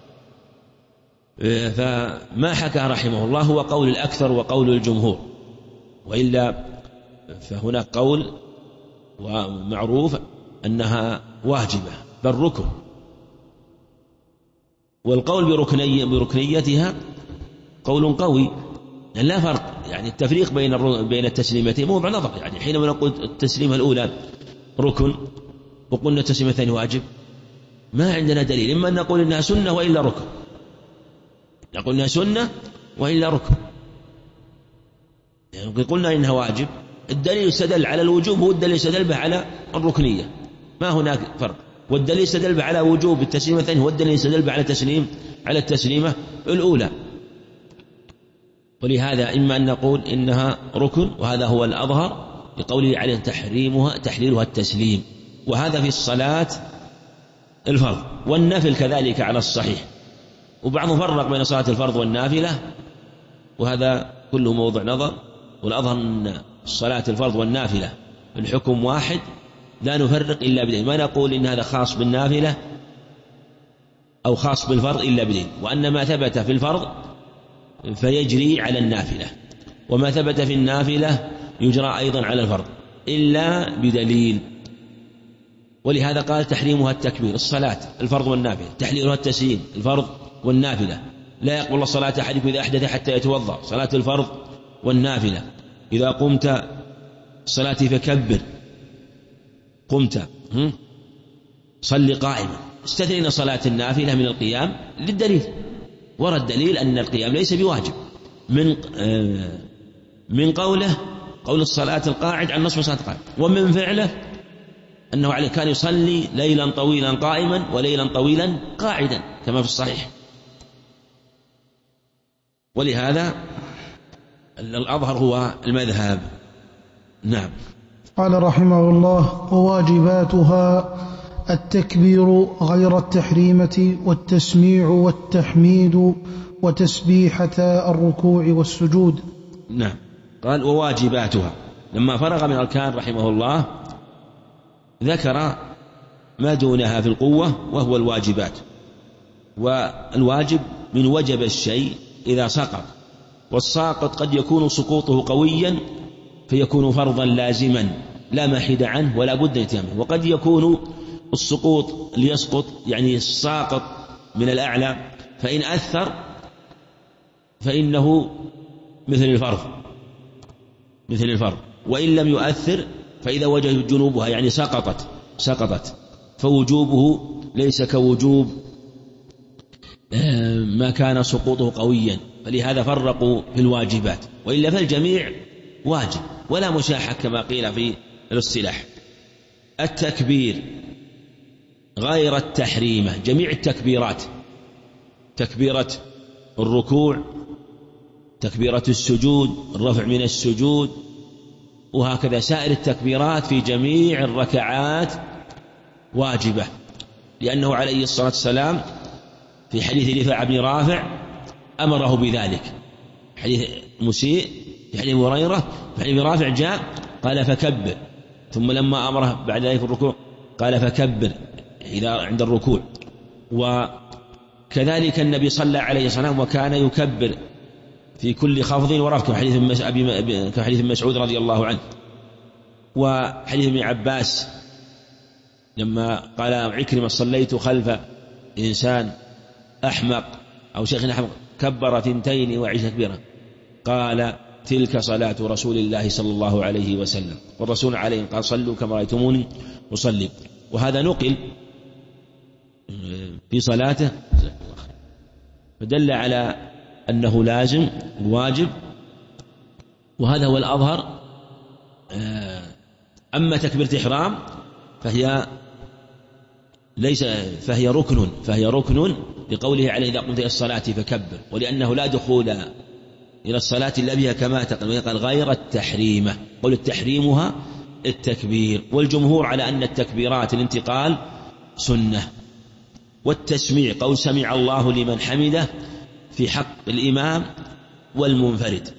فما حكى رحمه الله هو قول الأكثر وقول الجمهور، وإلا فهناك قول ومعروف أنها واجبة بل ركن. والقول بركنيتها قول قوي، يعني لا فرق، يعني التفريق بين التسليمتين موضع نظر. يعني حينما نقول التسليمة الأولى ركن وقلنا التسليمة الثانية واجب، ما عندنا دليل، إما أن نقول إنها سنة وإلا ركن، نقول إنها سنة وإلا ركن. يعني قلنا إنها واجب، الدليل استدل على الوجوب هو الدليل استدل به على الركنية، ما هناك فرق. والدليل استدل به على وجوب التسليمة الثانية هو الدليل استدل به على التسليمة الأولى. ولهذا إما أن نقول إنها ركن، وهذا هو الأظهر لقوله عليه تحليلها التسليم، وهذا في الصلاة الفرض. والنفل كذلك على الصحيح، وبعضهم فرق بين صلاة الفرض والنافلة، وهذا كله موضع نظر. والأظهر أن صلاة الفرض والنافلة الحكم واحد لا نفرق إلا بدليل، ما نقول إن هذا خاص بالنافلة أو خاص بالفرض إلا بدليل، وأن ما ثبت في الفرض فيجري على النافلة، وما ثبت في النافلة يجرى أيضا على الفرض إلا بدليل. ولهذا قال تحريمها التكبير، الصلاة الفرض والنافلة، تحليلها التسليم الفرض والنافلة. لا يقبل صلاة أحدكم إذا أحدث حتى يتوضأ، صلاة الفرض والنافلة. إذا قمت الصلاة فكبر، قمت صل قائما. استثنينا صلاة النافلة من القيام للدليل، ورد دليل أن القيام ليس بواجب من قول الصلاة القاعد عن نصف صلاة القاعد، ومن فعله أنه عليه كان يصلي ليلا طويلا قائما وليلا طويلا قاعدا كما في الصحيح. ولهذا الأظهر هو المذهب. نعم. قال رحمه الله وواجباتها التكبير غير التحريمة والتسميع والتحميد وتسبيحة الركوع والسجود. نعم. قال وواجباتها، لما فرغ من الأركان رحمه الله ذكر ما دونها في القوة وهو الواجبات، والواجب من وجب الشيء إذا سقط، والساقط قد يكون سقوطه قويا فيكون فرضا لازما لا محيد عنه ولا بد يتمه، وقد يكون السقوط ليسقط يعني الساقط من الأعلى فإن أثر فإنه مثل الفرض، وإن لم يؤثر فإذا وجد جنوبها يعني سقطت فوجوبه ليس كوجوب ما كان سقوطه قويا، فلهذا فرقوا في الواجبات، وإلا فالجميع واجب ولا مشاحة كما قيل في الاصطلاح. التكبير غير التحريمة، جميع التكبيرات، تكبيرة الركوع، تكبيرة السجود، الرفع من السجود، وهكذا سائر التكبيرات في جميع الركعات واجبة، لأنه عليه الصلاة والسلام في حديث رفاعة بن رافع أمره بذلك، حديث مسيء في حديث هريرة في حديث رافع جاء قال فكبر، ثم لما أمره بعد ذلك الركوع قال فكبر إذا عند الركوع. وكذلك النبي صلى الله عليه وسلم وكان يكبر في كل خفض ورفع كحديث مسعود رضي الله عنه، وحديث ابن عباس لما قال عكرمة صليت خلف إنسان أحمق أو شيخ أحمق كبر 22 تكبيرا، قال تلك صلاة رسول الله صلى الله عليه وسلم، والرسول عليه قال صلوا كما رأيتموني أصلي. وهذا نقل في صلاته فدل على أنه لازم واجب، وهذا هو الأظهر. أما تكبيرة إحرام فهي ركن لقوله عليه إذا قمت إلى الصلاة فكبر، ولأنه لا دخول إلى الصلاة إلا بها كما تقدم، قال غير التحريمة، قل التحريمها التكبير، والجمهور على أن التكبيرات الانتقال سنة. والتسميع قول سمع الله لمن حمده في حق الإمام والمنفرد،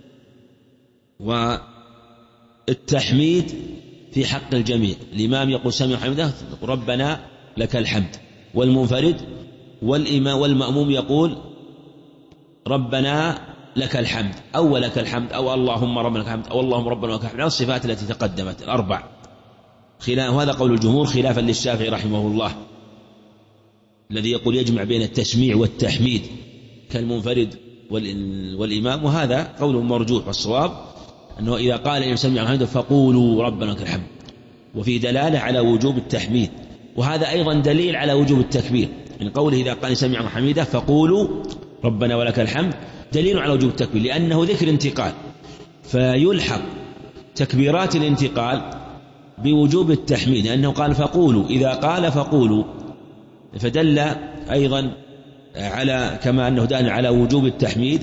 والتحميد في حق الجميع، الإمام يقول سمع حمده ربنا لك الحمد، والمنفرد والإمام والمأموم يقول ربنا لك الحمد أو لك الحمد أو اللهم ربنا لك الحمد أو اللهم ربنا لك الحمد، الصفات التي تقدمت الأربع. وهذا قول الجمهور خلافا للشافعي رحمه الله الذي يقول يجمع بين التسميع والتحميد كالمنفرد والإمام، وهذا قول مرجوح، والصواب أنه إذا قال الإمام سمع الحمد فقولوا ربنا لك الحمد، وفي دلالة على وجوب التحميد، وهذا أيضا دليل على وجوب التكبير من قوله إذا قال سمع حميده فقولوا ربنا ولك الحمد، دليل على وجوب التكبير لأنه ذكر انتقال، فيلحق تكبيرات الانتقال بوجوب التحميد، لأنه قال فقولوا، إذا قال فقولوا فدل أيضا على كما أنه دل على وجوب التحميد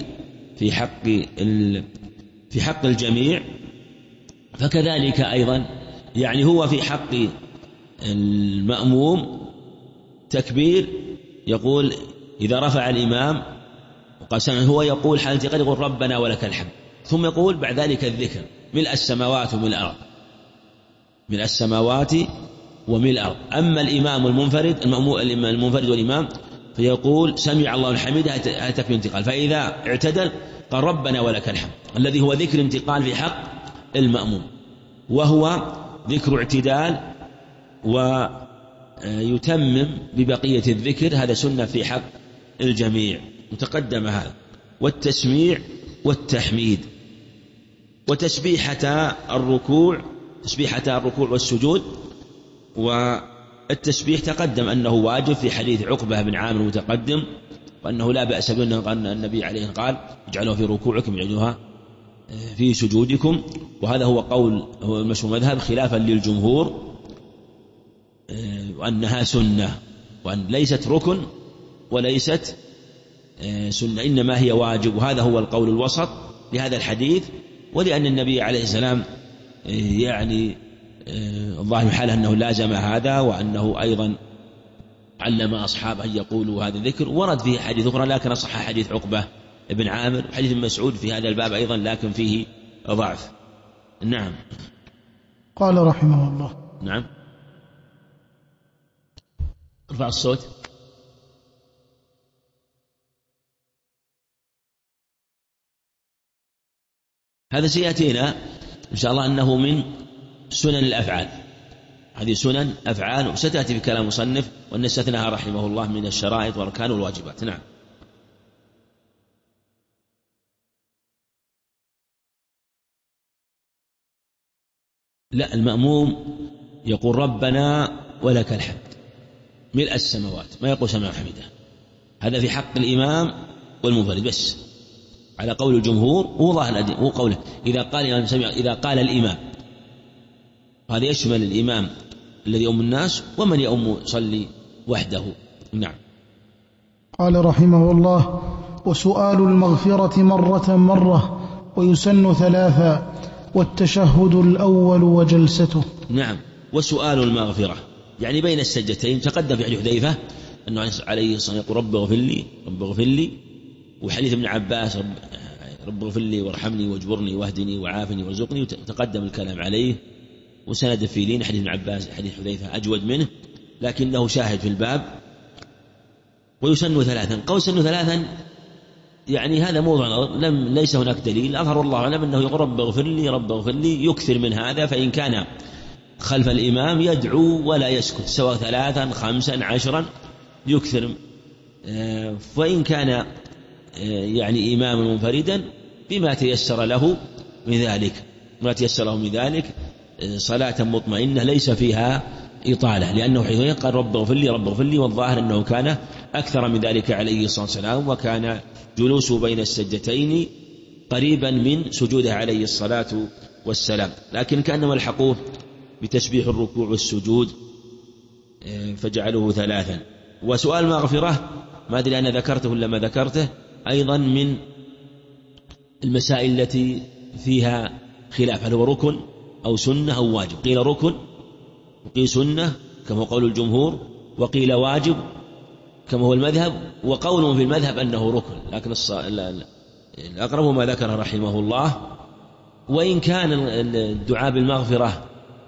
في حق الجميع، فكذلك أيضا يعني هو في حق المأموم تكبير يقول إذا رفع الإمام وقال سمع هو يقول حال انتقال يقول ربنا ولك الحمد، ثم يقول بعد ذلك الذكر ملء السماوات وملء الأرض، ملء السماوات وملء الأرض. أما الإمام المنفرد المنفرد والإمام فيقول سمع الله الحميد هذا تكبير انتقال، فإذا اعتدل قال ربنا ولك الحمد الذي هو ذكر انتقال في حق المأموم، وهو ذكر اعتدال ويتمم ببقية الذكر، هذا سنة في حق الجميع متقدم هذا. والتسميع والتحميد وتسبيحة الركوع والسجود، والتسبيح تقدم أنه واجب في حديث عقبة بن عامر المتقدم، وأنه لا بأس به أن النبي عليه قال اجعلوها في ركوعكم اجعلوها في سجودكم، وهذا هو قول هو المشهور مذهب خلافا للجمهور، وأنها سنة وأن ليست ركن وليست سنة إنما هي واجب، وهذا هو القول الوسط لهذا الحديث، ولأن النبي عليه السلام يعني الظاهر حاله أنه لازم هذا، وأنه أيضا علم أصحابه أن يقولوا هذا الذكر. ورد فيه حديث أخرى لكن صح حديث عقبة بن عامر، حديث مسعود في هذا الباب أيضا لكن فيه ضعف. نعم. قال رحمه الله نعم ارفع الصوت. هذا سيأتينا إن شاء الله أنه من سنن الأفعال، هذه سنن أفعال وستأتي في كلام مصنف وأن استثناها رحمه الله من الشرائط والأركان والواجبات. نعم. لا، المأموم يقول ربنا ولك الحمد ملء السماوات، ما يقول سمع حمده، هذا في حق الإمام والمنفرد بس على قول الجمهور. هو قوله إذا قال الإمام، هذا يشمل الإمام الذي يؤم الناس ومن يؤم يصلي وحده. نعم. قال رحمه الله: وسؤال المغفرة مرة ويسن 3 والتشهد الأول وجلسته. نعم. وسؤال المغفرة يعني بين السجدتين، تقدم في حديث حذيفة أنه عليه الصلاة والسلام يقول رب اغفر لي، وحديث ابن عباس رب اغفر لي وارحمني واجبرني واهدني وعافني وارزقني، وتقدم الكلام عليه وسند في لين حديث ابن عباس حديث حذيفة أجود منه لكنه شاهد في الباب. ويسن 3، قول سن 3 يعني هذا موضوع ليس هناك دليل، أظهر الله أعلم أنه يقول رب اغفر لي يكثر من هذا، فإن كان خلف الإمام يدعو ولا يسكت سواء 3 5 10 يكثر، وإن كان يعني إماما منفردا بما تيسر له من ذلك صلاة مطمئنة ليس فيها إطالة، لأنه حين قال رب اغفر لي والظاهر أنه كان أكثر من ذلك عليه الصلاة والسلام، وكان جلوسه بين السجدتين قريبا من سجوده عليه الصلاة والسلام، لكن كأنما الحقوه بتسبيح الركوع والسجود فجعلوه 3. وسؤال مغفرة ما أدري أنا ذكرته ولا ما ذكرته، أيضا من المسائل التي فيها خلاف، هل هو ركن أو سنة أو واجب؟ قيل ركن وقيل سنة كما هو قول الجمهور، وقيل واجب كما هو المذهب، وقولهم في المذهب أنه ركن، لكن الأقرب ما ذكر رحمه الله. وإن كان الدعاء بالمغفرة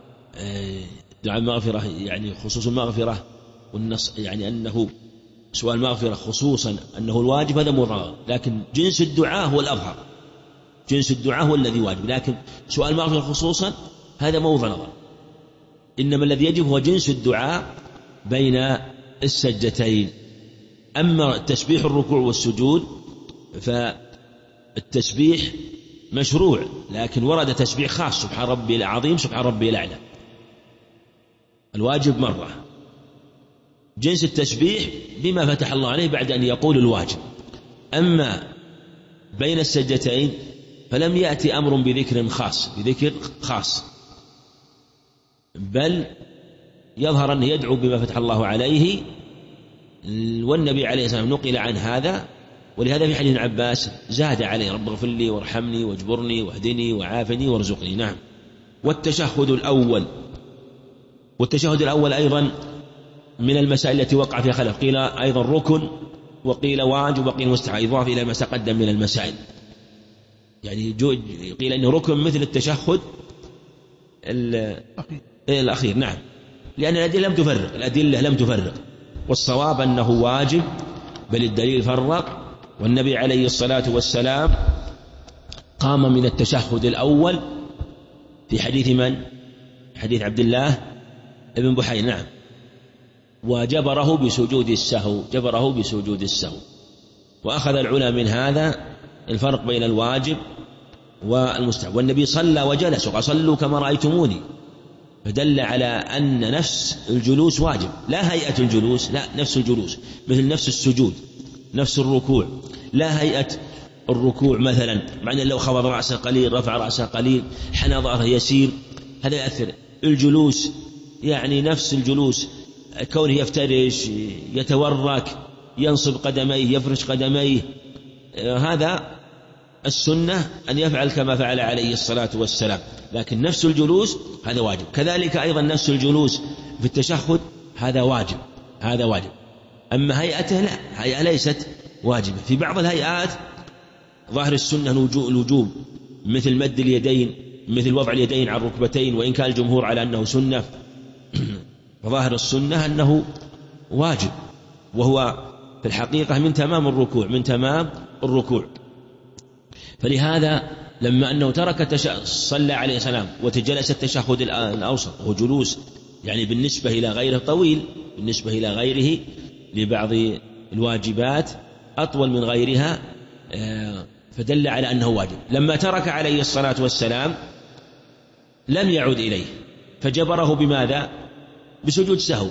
يعني خصوص المغفرة والنص يعني أنه سؤال المغفرة خصوصا أنه الواجب، هذا مرغب، لكن جنس الدعاء هو الأظهر، جنس الدعاء هو الذي واجب، لكن سؤال المغفرة خصوصا هذا موضع نظر، إنما الذي يجب هو جنس الدعاء بين السجدتين. أما تسبيح الركوع والسجود فالتسبيح مشروع، لكن ورد تسبيح خاص سبحان ربي العظيم سبحان ربي الأعلى، الواجب مرة، جنس التسبيح بما فتح الله عليه بعد أن يقول الواجب. أما بين السجدتين فلم يأتي أمر بذكر خاص، بل يظهر أنه يدعو بما فتح الله عليه، والنبي عليه الصلاة والسلام نقل عن هذا، ولهذا في حديث عباس زاد عليه رب اغفر لي وارحمني واجبرني واهدني وعافني وارزقني. نعم. والتشهد الأول أيضا من المسائل التي وقع فيها خلاف، قيل أيضا ركن وقيل واجب وقيل مستحب، إضافة إلى ما تقدم من المسائل، يعني قيل أنه ركن مثل التشهد الأخير. نعم، لأن الأدلة لم تفرق، والصواب أنه واجب، بل الدليل فرق، والنبي عليه الصلاة والسلام قام من التشهد الأول في حديث من؟ حديث عبد الله ابن بحير. نعم. وجبره بسجود السهو، وأخذ العلماء من هذا الفرق بين الواجب والمستحب، والنبي صلى وجلس وقال صلوا كما رأيتموني، فدل على أن نفس الجلوس واجب، لا هيئة الجلوس، لا نفس الجلوس، مثل نفس السجود، نفس الركوع، لا هيئة الركوع مثلا، مع أن لو خفض رأسه قليل رفع رأسه قليل حنى ظهره يسير هذا يأثر. الجلوس يعني نفس الجلوس، كونه يفترش يتورك ينصب قدميه يفرش قدميه، هذا السنة أن يفعل كما فعل عليه الصلاة والسلام، لكن نفس الجلوس هذا واجب. كذلك أيضا نفس الجلوس في التشهد هذا واجب. أما هيئته لا، هيئة ليست واجبة. في بعض الهيئات ظاهر السنة الوجوب، مثل مد اليدين، مثل وضع اليدين على الركبتين، وإن كان الجمهور على أنه سنة، فظاهر السنة أنه واجب، وهو في الحقيقة من تمام الركوع. فلهذا لما أنه ترك صلى عليه السلام وتجلس التشهد الأوسط وهو جلوس يعني بالنسبة إلى غيره طويل، بالنسبة إلى غيره لبعض الواجبات أطول من غيرها، فدل على أنه واجب. لما ترك عليه الصلاة والسلام لم يعد إليه، فجبره بماذا؟ بسجود سهو.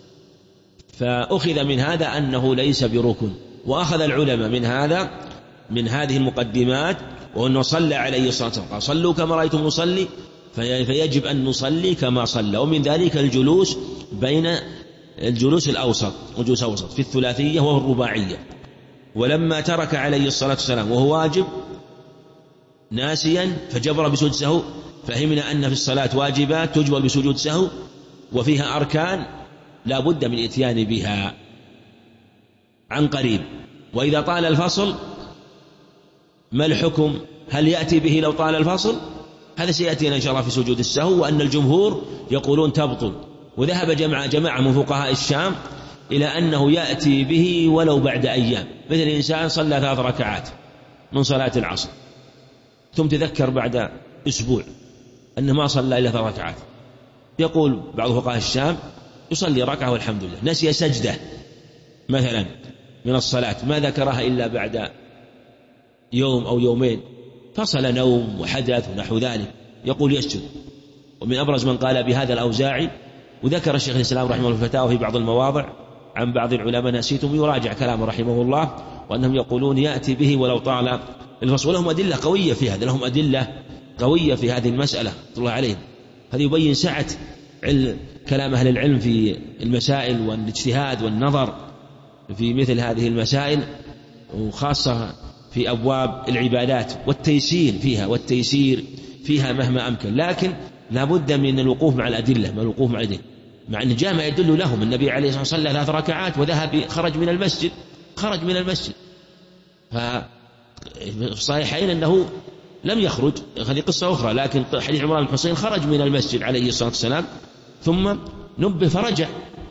فأخذ من هذا أنه ليس بركن، وأخذ العلماء من هذه المقدمات وأنه صلى عليه الصلاة والسلام صلوا كما رأيتم نصلي، فيجب أن نصلي كما صلى. ومن ذلك الجلوس بين الجلوس الأوسط وجلوس أوسط في الثلاثية وهو الرباعية. ولما ترك عليه الصلاة والسلام وهو واجب ناسيا فجبر بسجود سهو، فهمنا أن في الصلاة واجبات تجبر بسجود سهو وفيها أركان لا بد من الإتيان بها عن قريب. وإذا طال الفصل ما الحكم؟ هل يأتي به لو طال الفصل؟ هذا سيأتينا إن شاء الله في سجود السهو، وأن الجمهور يقولون تبطل، وذهب جماعة من فقهاء الشام إلى أنه يأتي به ولو بعد أيام. مثل إنسان صلى 3 ركعات من صلاة العصر ثم تذكر بعد أسبوع أنه ما صلى إلا 3 ركعات، يقول بعض فقهاء الشام يصلي ركعة والحمد لله. نسي سجدة مثلا من الصلاة ما ذكرها إلا بعد يوم أو يومين، فصل نوم وحدث ونحو ذلك، يقول يسجد. ومن أبرز من قال بهذا الأوزاعي، وذكر الشيخ الإسلام رحمه الله الفتاوى في بعض المواضع عن بعض العلماء نسيتم يراجع كلامه رحمه الله، وأنهم يقولون يأتي به ولو طال الفصل. ولهم أدلة قوية في هذا، لهم أدلة قوية في هذه المسألة الله عليهم. هذا يبين سعة كلام أهل العلم في المسائل والاجتهاد والنظر في مثل هذه المسائل، وخاصة في أبواب العبادات والتيسير فيها مهما أمكن. لكن لا بد من الوقوف مع الأدلة، مع أن جاء ما يدل لهم. النبي عليه الصلاة والسلام 3 ركعات وذهب خرج من المسجد. ففي الصحيحين أنه لم يخرج، هذه قصة أخرى، لكن حديث عمران بن حسين خرج من المسجد عليه الصلاة والسلام ثم نبه فرجع.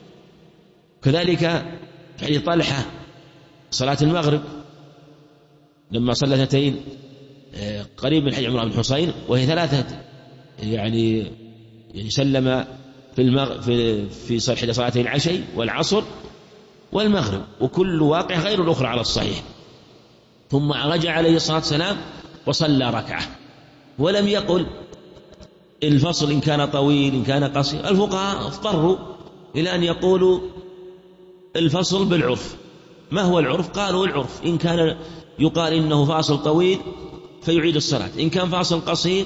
كذلك حديث طلحة صلاة المغرب لما صلى 2 قريب من حديث عمران بن حسين، وهي 3 يعني سلم في صلاتي العشي والعصر والمغرب، وكل واقع غير الأخرى على الصحيح. ثم رجع عليه الصلاة والسلام وصلى ركعة، ولم يقل الفصل إن كان طويل إن كان قصير. الفقهاء اضطروا إلى أن يقولوا الفصل بالعرف. ما هو العرف؟ قالوا العرف إن كان يقال إنه فاصل طويل فيعيد الصلاة، إن كان فاصل قصير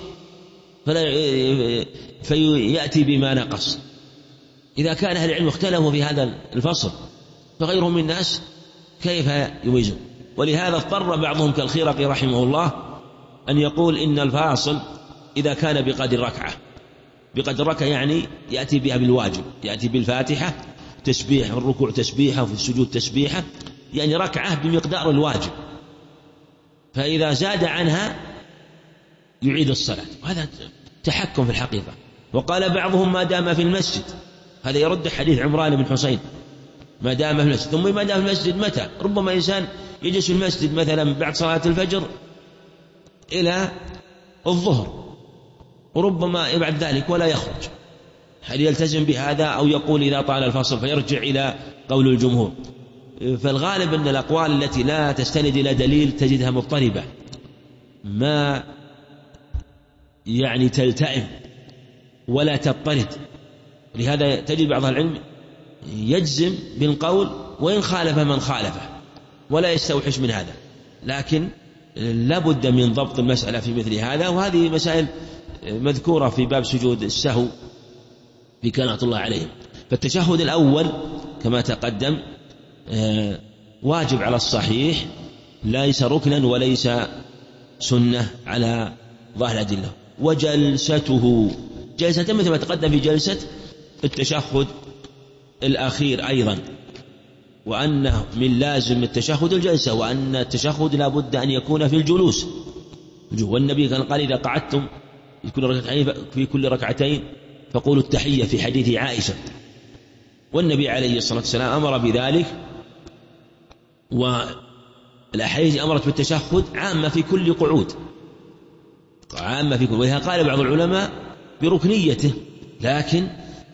فيأتي بما نقص. إذا كان أهل العلم اختلفوا في هذا الفصل فغيرهم من الناس كيف يميزون؟ ولهذا اضطر بعضهم كالخيرقي رحمه الله أن يقول إن الفاصل إذا كان بقدر ركعة يعني يأتي بها بالواجب، يأتي بالفاتحة تسبيح، الركوع تسبيحة، وفي السجود تسبيحة، يعني ركعة بمقدار الواجب. فإذا زاد عنها يعيد الصلاة، وهذا تحكم في الحقيقة. وقال بعضهم ما دام في المسجد، هذا يرد حديث عمران بن حسين، ما دام في المسجد. ثم ما دام في المسجد متى؟ ربما إنسان يجلس في المسجد مثلا بعد صلاة الفجر إلى الظهر، وربما بعد ذلك ولا يخرج. هل يلتزم بهذا أو يقول إذا طال الفصل فيرجع إلى قول الجمهور؟ فالغالب أن الأقوال التي لا تستند إلى دليل تجدها مضطربة، ما يعني تلتئم ولا تضطرد. لهذا تجد بعض العلم يجزم بالقول وإن خالف من خالفه ولا يستوحش من هذا، لكن لا بد من ضبط المسألة في مثل هذا. وهذه مسائل مذكورة في باب سجود السهو في كلمة الله عليهم. فالتشهد الأول كما تقدم واجب على الصحيح، ليس ركنا وليس سنة على ظاهر الأدلة. وجلسته جلسة مثل ما تقدم في جلسة التشهد الأخير أيضا، وأنه من لازم التشهد الجلسة، وأن التشهد لا بد أن يكون في الجلوس. والنبي كان قال إذا قعدتم في كل ركعتين فقولوا التحية في حديث عائشة والنبي عليه الصلاة والسلام أمر بذلك، والأحاديث أمرت بالتشهد عامة في كل قعود، عامة في كل، ولهذا قال بعض العلماء بركنيته، لكن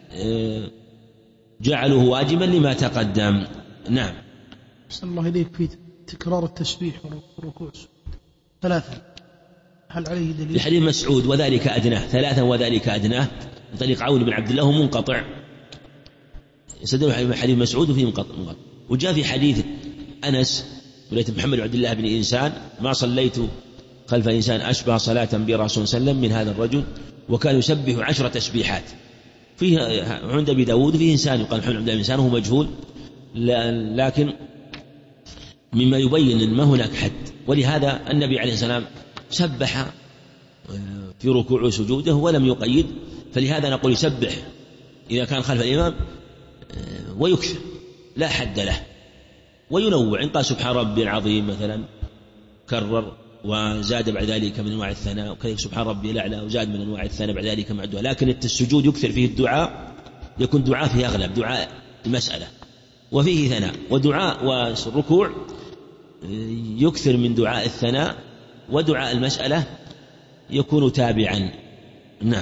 جعله واجبا لما تقدم. نعم. أحسن الله إليك. في تكرار التسبيح والركوع 3 هل عليه دليل؟ في حديث مسعود وذلك أدناه 3 وذلك أدناه من طريق عون بن عبد الله منقطع، يستدل حديث مسعود وفيه منقطع. وجاء في حديث أنس وليت محمد بن عبد الله بن إنسان ما صليت خلف إنسان أشبه صلاة برسول سلم من هذا الرجل، وكان يسبح 10 تسبيحات. فيه عند أبي داود فيه إنسان يقال محمد بن عبد الله بن إنسان وهو مجهول، لكن مما يبين أن ما هناك حد، ولهذا النبي عليه السلام سبح في ركوع وسجوده ولم يقيد، فلهذا نقول يسبح إذا كان خلف الإمام ويكثر لا حد له، وينوع إن قال سبحان ربي العظيم مثلا كرر وزاد بعد ذلك من أنواع الثناء، وكذلك سبحان ربي الأعلى وزاد من أنواع الثناء بعد ذلك مع الدعاء. لكن السجود يكثر فيه الدعاء، يكون دعاء فيه أغلب دعاء المسألة وفيه ثناء، ودعاء والركوع يكثر من دعاء الثناء، ودعاء المسألة يكون تابعا. نعم.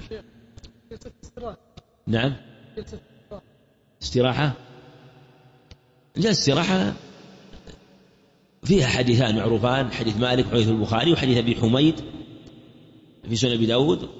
نعم. استراحة، جلسة استراحة فيها حديثان معروفان، حديث مالك وحديث البخاري وحديث أبي حميد في سنن أبي داود،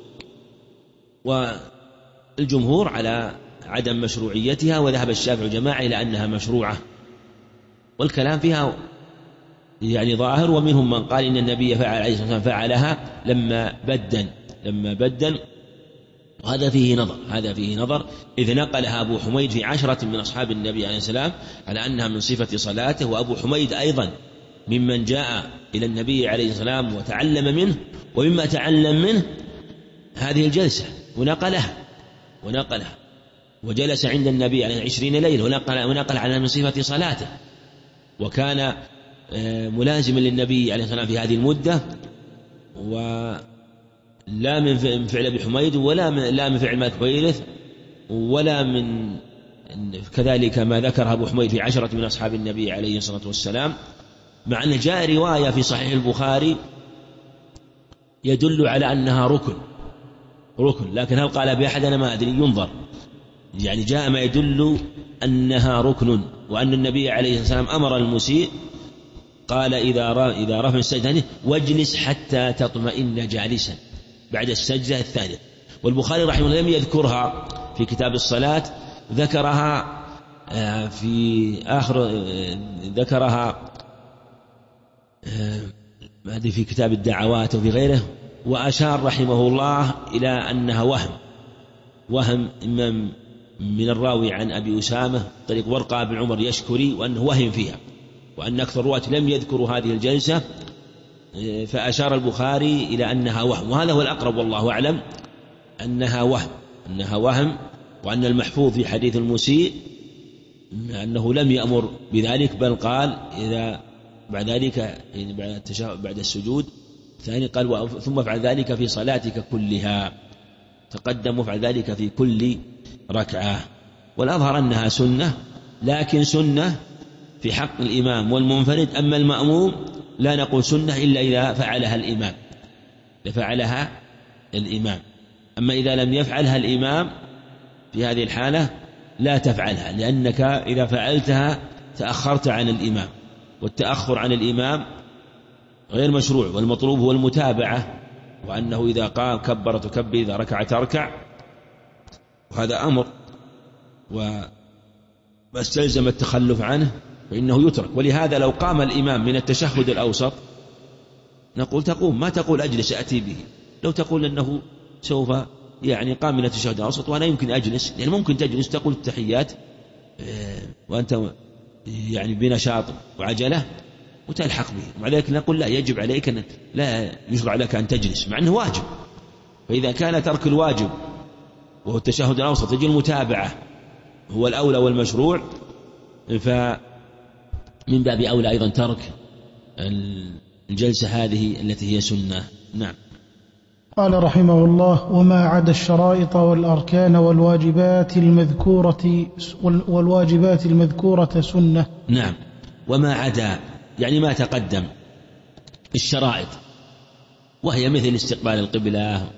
والجمهور على عدم مشروعيتها، وذهب الشافعي وجماعة إلى أنها مشروعة، والكلام فيها يعني ظاهر. ومنهم من قال إن النبي عليه الصلاة والسلام فعلها لما بدن، وهذا فيه نظر، إذ نقلها أبو حميد في 10 من أصحاب النبي عليه السلام على أنها من صفة صلاته، وأبو حميد أيضا ممن جاء إلى النبي عليه السلام وتعلم منه، ومما تعلم منه هذه الجلسة ونقلها وجلس عند النبي عليه 20 ليلة ونقل عنها من صفة صلاته، وكان ملازما للنبي عليه السلام في هذه المدة، ولا من فعل أبي حميد ولا من فعل مالك وغيره، ولا من كذلك ما ذكر أبو حميد في 10 من أصحاب النبي عليه الصلاة والسلام، مع أن جاء رواية في صحيح البخاري يدل على أنها ركن، لكن هل قال بأحد أنا ما أدري، ينظر. يعني جاء ما يدل أنها ركن، وأن النبي عليه الصلاة والسلام أمر المسيء قال إذا رفع السجدة واجلس حتى تطمئن جالسا بعد السجدة الثانية. والبخاري رحمه الله لم يذكرها في كتاب الصلاة، ذكرها في آخر، ذكرها في كتاب الدعوات وفي غيره، وأشار رحمه الله إلى أنها وهم إمام من الراوي عن أبي أسامة طريق ورقة بن عمر يشكري، وأنه وهم فيها، وأن أكثر الرواة لم يذكروا هذه الجلسة، فأشار البخاري إلى أنها وهم، وهذا هو الأقرب والله أعلم، أنها وهم، وأن المحفوظ في حديث المسيء أنه لم يأمر بذلك، بل قال إذا بعد ذلك بعد السجود الثاني قال ثم افعل ذلك في صلاتك كلها، تقدم وافعل ذلك في كل ركعة. والأظهر أنها سنة، لكن سنة في حق الإمام والمنفرد، أما المأموم لا نقول سنة إلا إذا فعلها الإمام، أما إذا لم يفعلها الإمام في هذه الحالة لا تفعلها، لأنك إذا فعلتها تأخرت عن الإمام، والتأخر عن الإمام غير مشروع، والمطلوب هو المتابعة، وأنه إذا قام كبر تكبر، إذا ركع تركع، وهذا أمر، وما استلزم التخلف عنه فإنه يترك. ولهذا لو قام الإمام من التشهد الأوسط نقول تقوم، ما تقول أجلس أتي به. لو تقول أنه سوف يعني قام من التشهد الأوسط وأنا يمكن أجلس، يعني ممكن تجلس تقول التحيات وأنت يعني بنشاط وعجلة وتلحق به، ومع ذلك نقول لا، يجب عليك أن لا يشرع لك أن تجلس، مع أنه واجب. فإذا كان ترك الواجب وهو التشهد الأوسط يجي المتابعة هو الأولى والمشروع، فمن باب أولى أيضا ترك الجلسة هذه التي هي سنة. نعم. قال رحمه الله: وما عدا الشرائط والأركان والواجبات المذكورة سنة. نعم، وما عدا يعني ما تقدم الشرائط، وهي مثل استقبال القبلة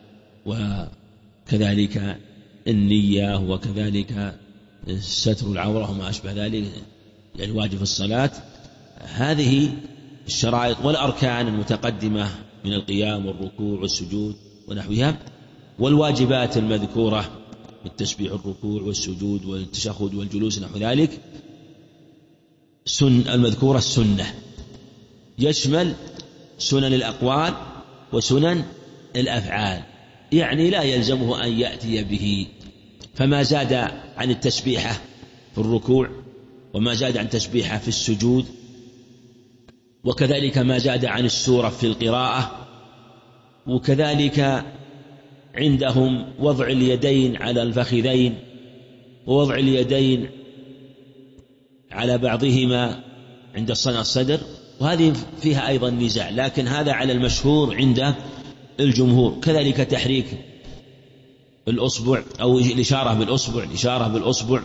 وكذلك النية وكذلك ستر العورة وما أشبه ذلك، يعني واجب الصلاة. هذه الشرائط والأركان المتقدمة من القيام والركوع والسجود ونحوها، والواجبات المذكورة التسبيح الركوع والسجود والتشهد والجلوس نحو ذلك المذكورة السنة، يشمل سنن الأقوال وسنن الأفعال، يعني لا يلزمه أن يأتي به. فما زاد عن التسبيحة في الركوع وما زاد عن تسبيحة في السجود، وكذلك ما زاد عن السورة في القراءة، وكذلك عندهم وضع اليدين على الفخذين ووضع اليدين على بعضهما عند صنع الصدر، وهذه فيها أيضا نزاع، لكن هذا على المشهور عند الجمهور. كذلك تحريك الأصبع أو الإشارة بالأصبع،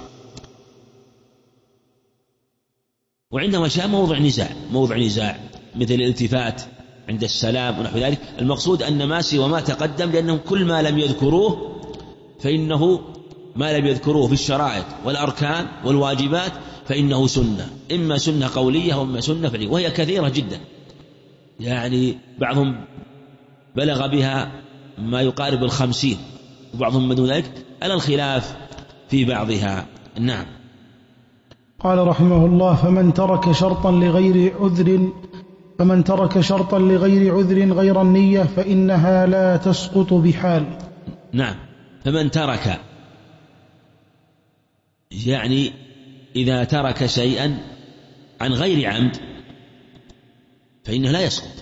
وعندما شاء موضع نزاع مثل الالتفات عند السلام ونحو ذلك. المقصود أن ما سوى ما تقدم، لأنهم كل ما لم يذكروه فإنه ما لم يذكروه في الشرائط والأركان والواجبات فإنه سنة، إما سنة قولية وإما سنة فعلية، وهي كثيرة جدا، يعني بعضهم بلغ بها ما يقارب 50، وبعضهم من دون ذلك، على الخلاف في بعضها. نعم. قال رحمه الله: فمن ترك شرطا لغير عذر غير النية فإنها لا تسقط بحال. نعم، فمن ترك يعني إذا ترك شيئا عن غير عمد فإنه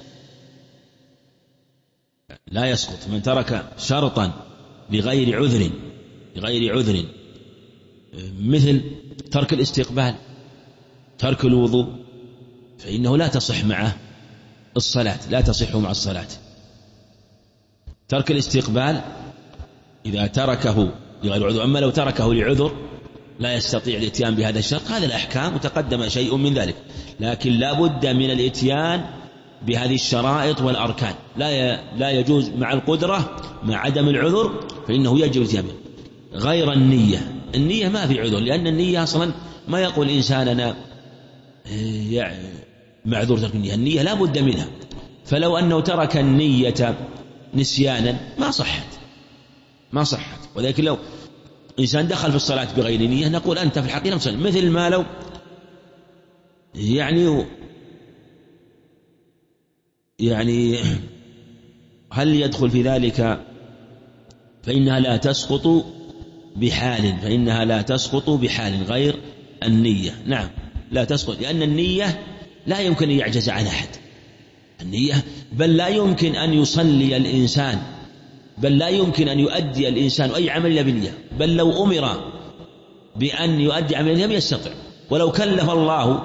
لا يسقط. من ترك شرطا بغير عذر مثل ترك الاستقبال، ترك الوضوء، فإنه لا تصح معه الصلاة، لا تصح مع الصلاة. ترك الاستقبال إذا تركه لغير عذر، أما لو تركه لعذر لا يستطيع الاتيان بهذا الشرط، هذا الأحكام وتقدم شيء من ذلك، لكن لا بد من الاتيان بهذه الشرائط والأركان. لا يجوز مع القدرة، مع عدم العذر فإنه يجب الاتيان به. غير النية ما في عذر، لأن النية أصلا ما يقول الإنسان أنا معذور ترك النية لا بد منها. فلو أنه ترك النية نسيانا ما صحت. ولكن لو إنسان دخل في الصلاة بغير نية نقول أنت في الحقيقة مصلي، مثل ما لو يعني هل يدخل في ذلك؟ فإنها لا تسقط بحال غير النية. نعم، لا تسقط، لأن النية لا يمكن أن يعجز عن أحد. النية بل لا يمكن أن يصلي الإنسان، بل لا يمكن أن يؤدي الإنسان أي عمل إلا بالنية، بل لو أمر بأن يؤدي عمل لم يستطع. ولو كلف الله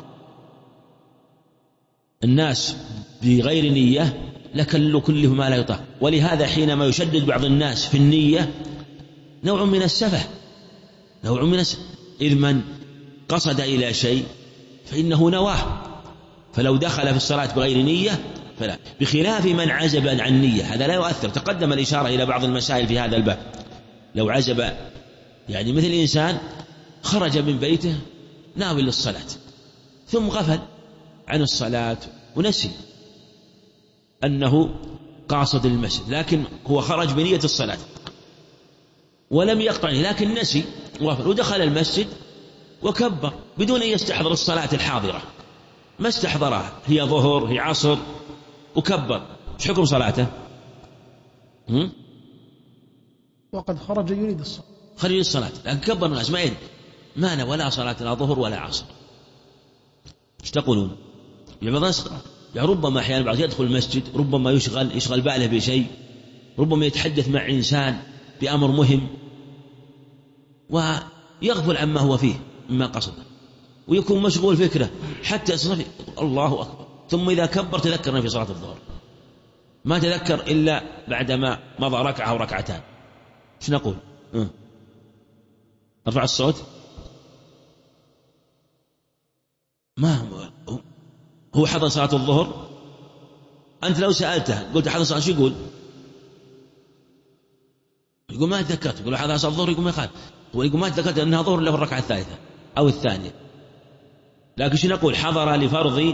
الناس بغير نية لكلف ما لا يطاق. ولهذا حينما يشدد بعض الناس في النية نوع من السفه، إذ من قصد إلى شيء فإنه نواه، فلو دخل في الصلاة بغير نية فلا، بخلاف من عزب عن نية هذا لا يؤثر. تقدم الإشارة إلى بعض المسائل في هذا الباب. لو عزب يعني مثل إنسان خرج من بيته ناوي للصلاة ثم غفل عن الصلاة ونسي أنه قاصد المسجد، لكن هو خرج بنية الصلاة ولم يقطع، لكن نسي وغفل ودخل المسجد وكبر بدون أن يستحضر الصلاة الحاضرة، ما استحضرها، هي ظهر هي عصر، وكبر، ايش حكم صلاته؟ وقد خرج يريد الصلاة لكن كبر الناس ما يدري، ما ولا صلاة لا ظهر ولا عصر. ايش تقولون؟ يعني ربما أحيانا بعض يدخل المسجد، ربما يشغل باله بشيء، ربما يتحدث مع إنسان بأمر مهم ويغفل عما هو فيه مما قصد، ويكون مشغول فكره حتى يصلي الله أكبر، ثم إذا كبر تذكرنا في صلاة الظهر، ما تذكر إلا بعدما مضى ركعة أو ركعتان، ايش نقول؟ ارفع الصوت. ما هو حضر صلاة الظهر، أنت لو سألته قلت حضر صلاة، شو يقول؟ يقول ما تذكرت. يقول حضر صلاة الظهر، يقول ما يخالف، هو يقول ما تذكرت أنها ظهر إلا في الركعة الثالثة أو الثانية. لكن شو نقول؟ حضر لفرض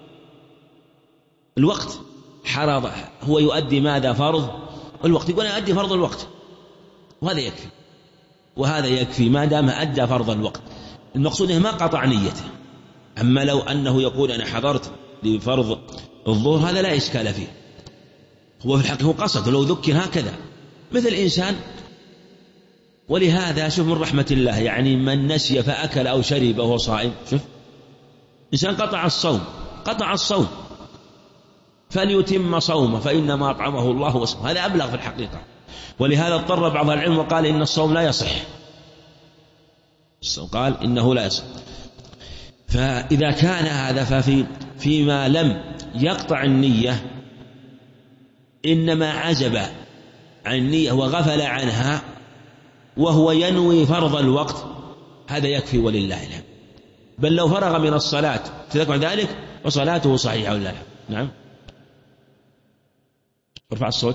الوقت، حرض هو يؤدي ماذا؟ فرض الوقت. يقول أنا أؤدي فرض الوقت، وهذا يكفي، وهذا يكفي ما دام أدى فرض الوقت. المقصود أنه ما قطع نيته. أما لو أنه يقول أنا حضرت لفرض الظهر هذا لا إشكال فيه، هو في الحقيقة هو قصد، ولو ذكر هكذا مثل إنسان. ولهذا شوف من رحمة الله، يعني من نسي فأكل أو شرب وهو صائم، شوف إنسان قطع الصوم فليتم صومه فإنما أطعمه الله وسقاه، هذا أبلغ في الحقيقة. ولهذا اضطر بعض العلم وقال إن الصوم لا يصح، قال إنه لا يصح. فإذا كان هذا فيما لم يقطع النية إنما عزب عن النية وغفل عنها وهو ينوي فرض الوقت، هذا يكفي ولله الحمد. بل لو فرغ من الصلاة تذكر ذلك وصلاته صحيحة ولا لا؟ نعم. ارفع الصوت.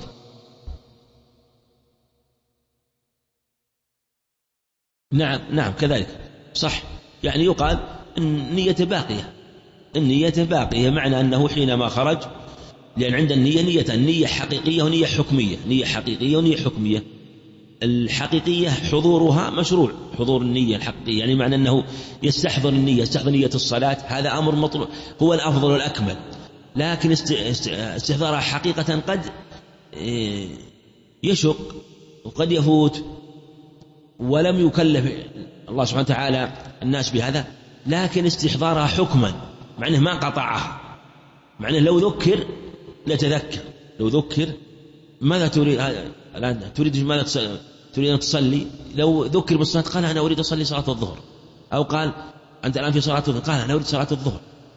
نعم كذلك صح. يعني يقال النية باقية، معنى أنه حينما خرج، لأن عند النية نية حقيقية ونية حكمية. الحقيقية حضورها مشروع، حضور النية الحقيقية، يعني معنى أنه يستحضر نية الصلاة، هذا أمر مطلوب، هو الأفضل والأكمل. لكن استحضارها حقيقة قد يشق وقد يفوت، ولم يكلف الله سبحانه وتعالى الناس بهذا. لكن استحضارها حكما، معناه ما قطعها، معناه لو ذكر لتذكر. لو ذكر ماذا تريد الآن؟ تريد أن تصلي؟ لو ذكر بالصلاة قال أنا أريد أصلي صلاة الظهر، أو قال أنت الآن في صلاة الظهر، قال أنا أريد صلاة الظهر،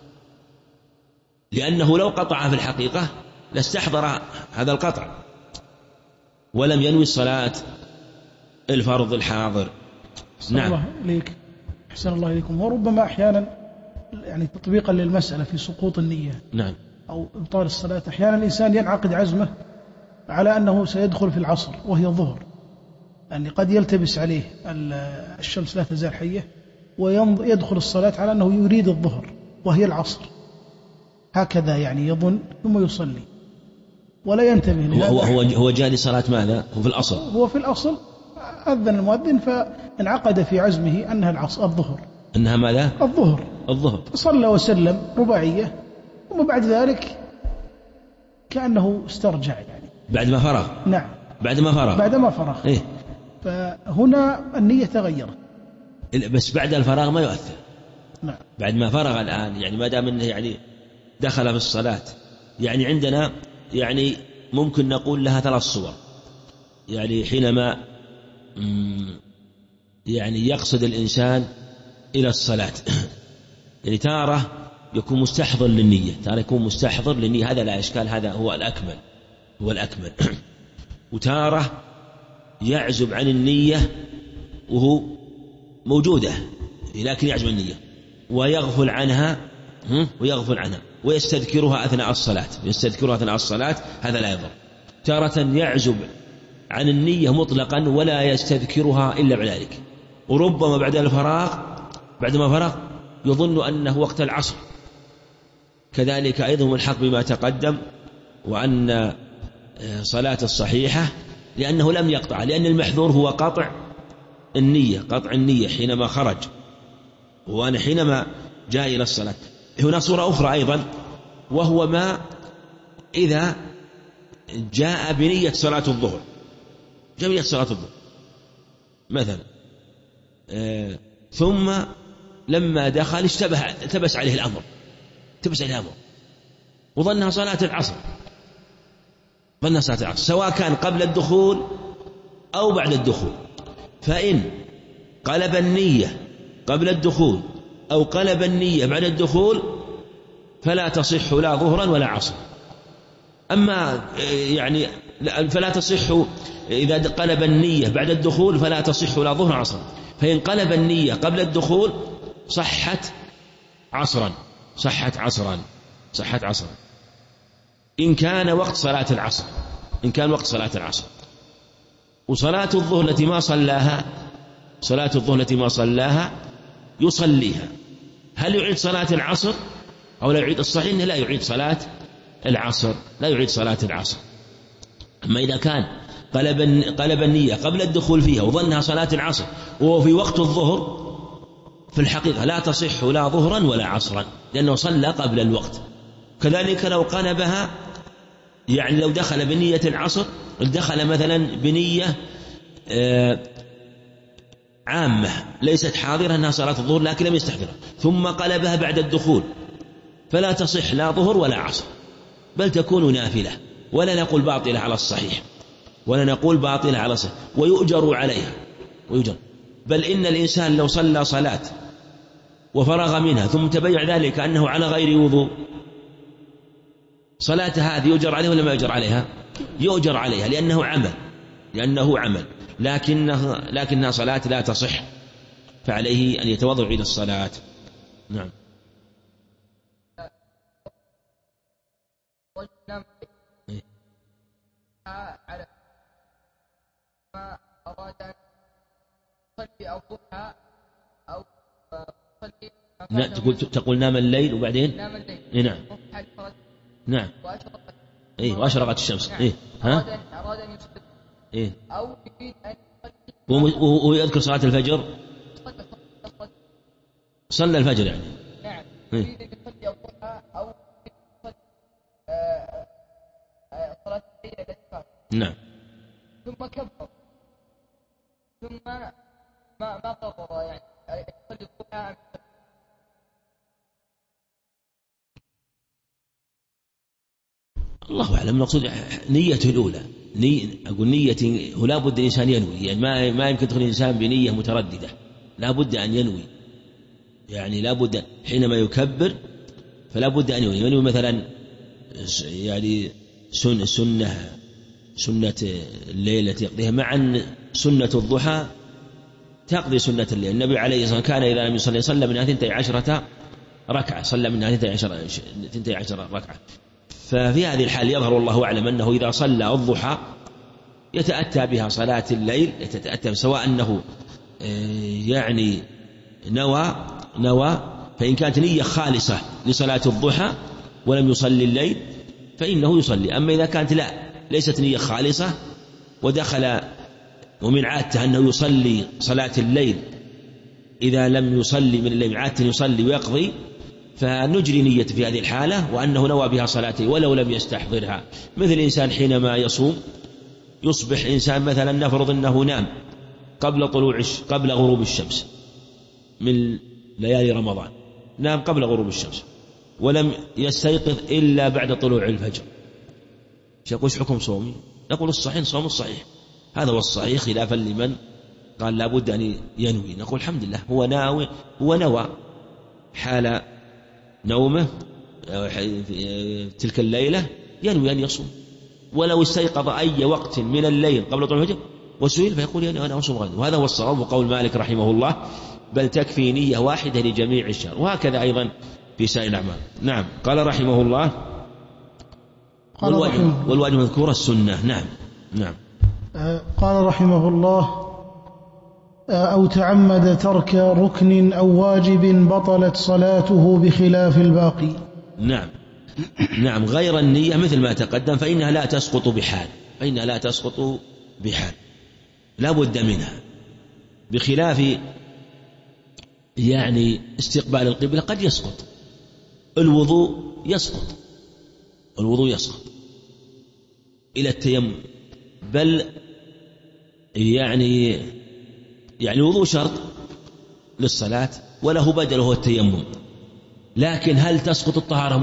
لأنه لو قطع في الحقيقة لاستحضر هذا القطع ولم ينوي الصلاة الفرض الحاضر. نعم. أحسن الله إليكم. وربما أحيانا يعني تطبيقا للمسألة في سقوط النية نعم أو إبطال الصلاة، أحيانا الإنسان ينعقد عزمه على أنه سيدخل في العصر وهي الظهر، يعني قد يلتبس عليه الشمس لا تزال حية ويدخل الصلاة على أنه يريد الظهر وهي العصر، هكذا يعني يظن، ثم يصلي ولا ينتبه. هو جاء لصلاة ماذا؟ هو في الأصل أذن المؤذن فانعقد في عزمه أنها العصر، الظهر، أنها ماذا؟ الظهر. صلى وسلم رباعية، ثم بعد ذلك كأنه استرجع، يعني بعد ما فرغ. نعم بعد ما فرغ. إيه؟ فهنا النية تغيرت، بس بعد الفراغ ما يؤثر. نعم. بعد ما فرغ الآن، يعني ما دام انه يعني دخل في الصلاة، يعني عندنا يعني ممكن نقول لها 3 صور. يعني حينما يعني يقصد الإنسان إلى الصلاة، يعني تارة يكون مستحضر للنية، هذا لا إشكال، هذا هو الأكمل. وتارة يعزب عن النية وهو موجودة لكن يعزب عن النية ويغفل عنها ويستذكرها أثناء الصلاة، هذا لا يضر. تارة يعزب عن النية مطلقا ولا يستذكرها إلا بعد ذلك، وربما بعدما فرغ يظن أنه وقت العصر. كذلك أيضا ملحق بما تقدم، وأن صلاة الصحيحة لأنه لم يقطع، لأن المحذور هو قطع النية حينما خرج، وأنا حينما جاء إلى الصلاة. هنا صورة أخرى أيضا، وهو ما إذا جاء بنية صلاة الظهر، مثلا ثم لما دخل التبس عليه الأمر وظنها صلاة العصر، سواء كان قبل الدخول أو بعد الدخول. فإن قلب النية قبل الدخول أو قلب النية بعد الدخول فلا تصح لا ظهرا ولا عصر، أما يعني فلا تصح إذا قلب النية بعد الدخول فلا تصح لا ظهر عصر، فإن قلب النية قبل الدخول صحت عصرا إن كان وقت صلاة العصر، وصلاة الظهر التي ما صلاها يصليها. هل يعيد صلاة العصر أو لا يعيد؟ الصحيح أنه لا يعيد صلاة العصر. أما إذا كان قلب النية قبل الدخول فيها وظنها صلاة العصر وهو في وقت الظهر، في الحقيقة لا تصح لا ظهرا ولا عصرا، لأنه صلى قبل الوقت. كذلك لو قلبها، يعني لو دخل بنية العصر، دخل مثلا بنية عامة ليست حاضرة أنها صلاة الظهر لكن لم يستحضرها، ثم قلبها بعد الدخول، فلا تصح لا ظهر ولا عصر، بل تكون نافلة، ولا نقول باطلة على الصحيح، ويؤجر عليها. بل إن الإنسان لو صلى صلاة وفرغ منها ثم تبين ذلك أنه على غير وضوء، صلاة هذه يؤجر عليها ولا ما يؤجر عليها؟ يؤجر عليها، لأنه عمل، لكنها صلاة لا تصح، فعليه أن يتوضأ ويعيد الصلاة. نعم. على ما أراد أن يصلي أو ضحى أو يصلي، تقول نام الليل وبعدين نام الليل. نعم. وأشرقت الشمس. أراد أن يصلي أو يريد أن يصلي ويذكر صلاة الفجر، صلى الفجر يعني. نعم. يريد أن يصلي أو ضحى أو يصلي صلاة الليل التي فاتت. نعم. ثم كبر، ثم ما قرر يعني يصلي الضحى. الله أعلم. نقصد نيته الأولى، أقول نية هو لا بد الإنسان ينوي، يعني ما يمكن تدخل الإنسان بنية مترددة، لا بد أن ينوي، يعني لا بد حينما يكبر فلا بد أن ينوي مثلا يعني سنة الليل التي يقضيها، مع أن سنة الضحى تقضي سنة الليل. النبي عليه الصلاة والسلام كان إذا لم يصلي صلى منها 12 ركعة، صلى منها 12 ركعة. ففي هذه الحال يظهر الله أعلم أنه إذا صلى الضحى يتأتى بها صلاة الليل، سواء أنه يعني نوى، فإن كانت نية خالصة لصلاة الضحى ولم يصلي الليل فإنه يصلي. أما إذا كانت ليست نية خالصة ودخل ومن عادته أنه يصلي صلاة الليل، إذا لم يصلي من الليل عادته يصلي ويقضي، فنجري نية في هذه الحالة وأنه نوى بها صلاته ولو لم يستحضرها. مثل إنسان حينما يصوم، يصبح إنسان مثلا نفرض أنه نام قبل غروب الشمس من ليالي رمضان، نام قبل غروب الشمس ولم يستيقظ إلا بعد طلوع الفجر، يقول حكم صومي؟ نقول الصحيح صوم الصحيح، هذا هو الصحيح، خلافا لمن قال لا بد أن ينوي. نقول الحمد لله هو نوى حال نومه تلك الليلة، ينوي أن يصوم، ولو استيقظ أي وقت من الليل قبل طلوع الفجر وسئل فيقول يعني أنا أصوم غدا. وهذا هو الصواب وقول مالك رحمه الله، بل تكفي نية واحدة لجميع الشهر، وهكذا أيضا في سائر الأعمال. نعم. قال رحمه الله والواجب مذكور السنة. نعم. قال رحمه الله أو تعمد ترك ركن أو واجب بطلت صلاته بخلاف الباقي. نعم. غير النية مثل ما تقدم فإنها لا تسقط بحال، لا بد منها، بخلاف يعني استقبال القبلة قد يسقط، الوضوء يسقط إلى التيمم، بل يعني الوضوء شرط للصلاة وله بدل هو التيمم، لكن هل تسقط الطهارة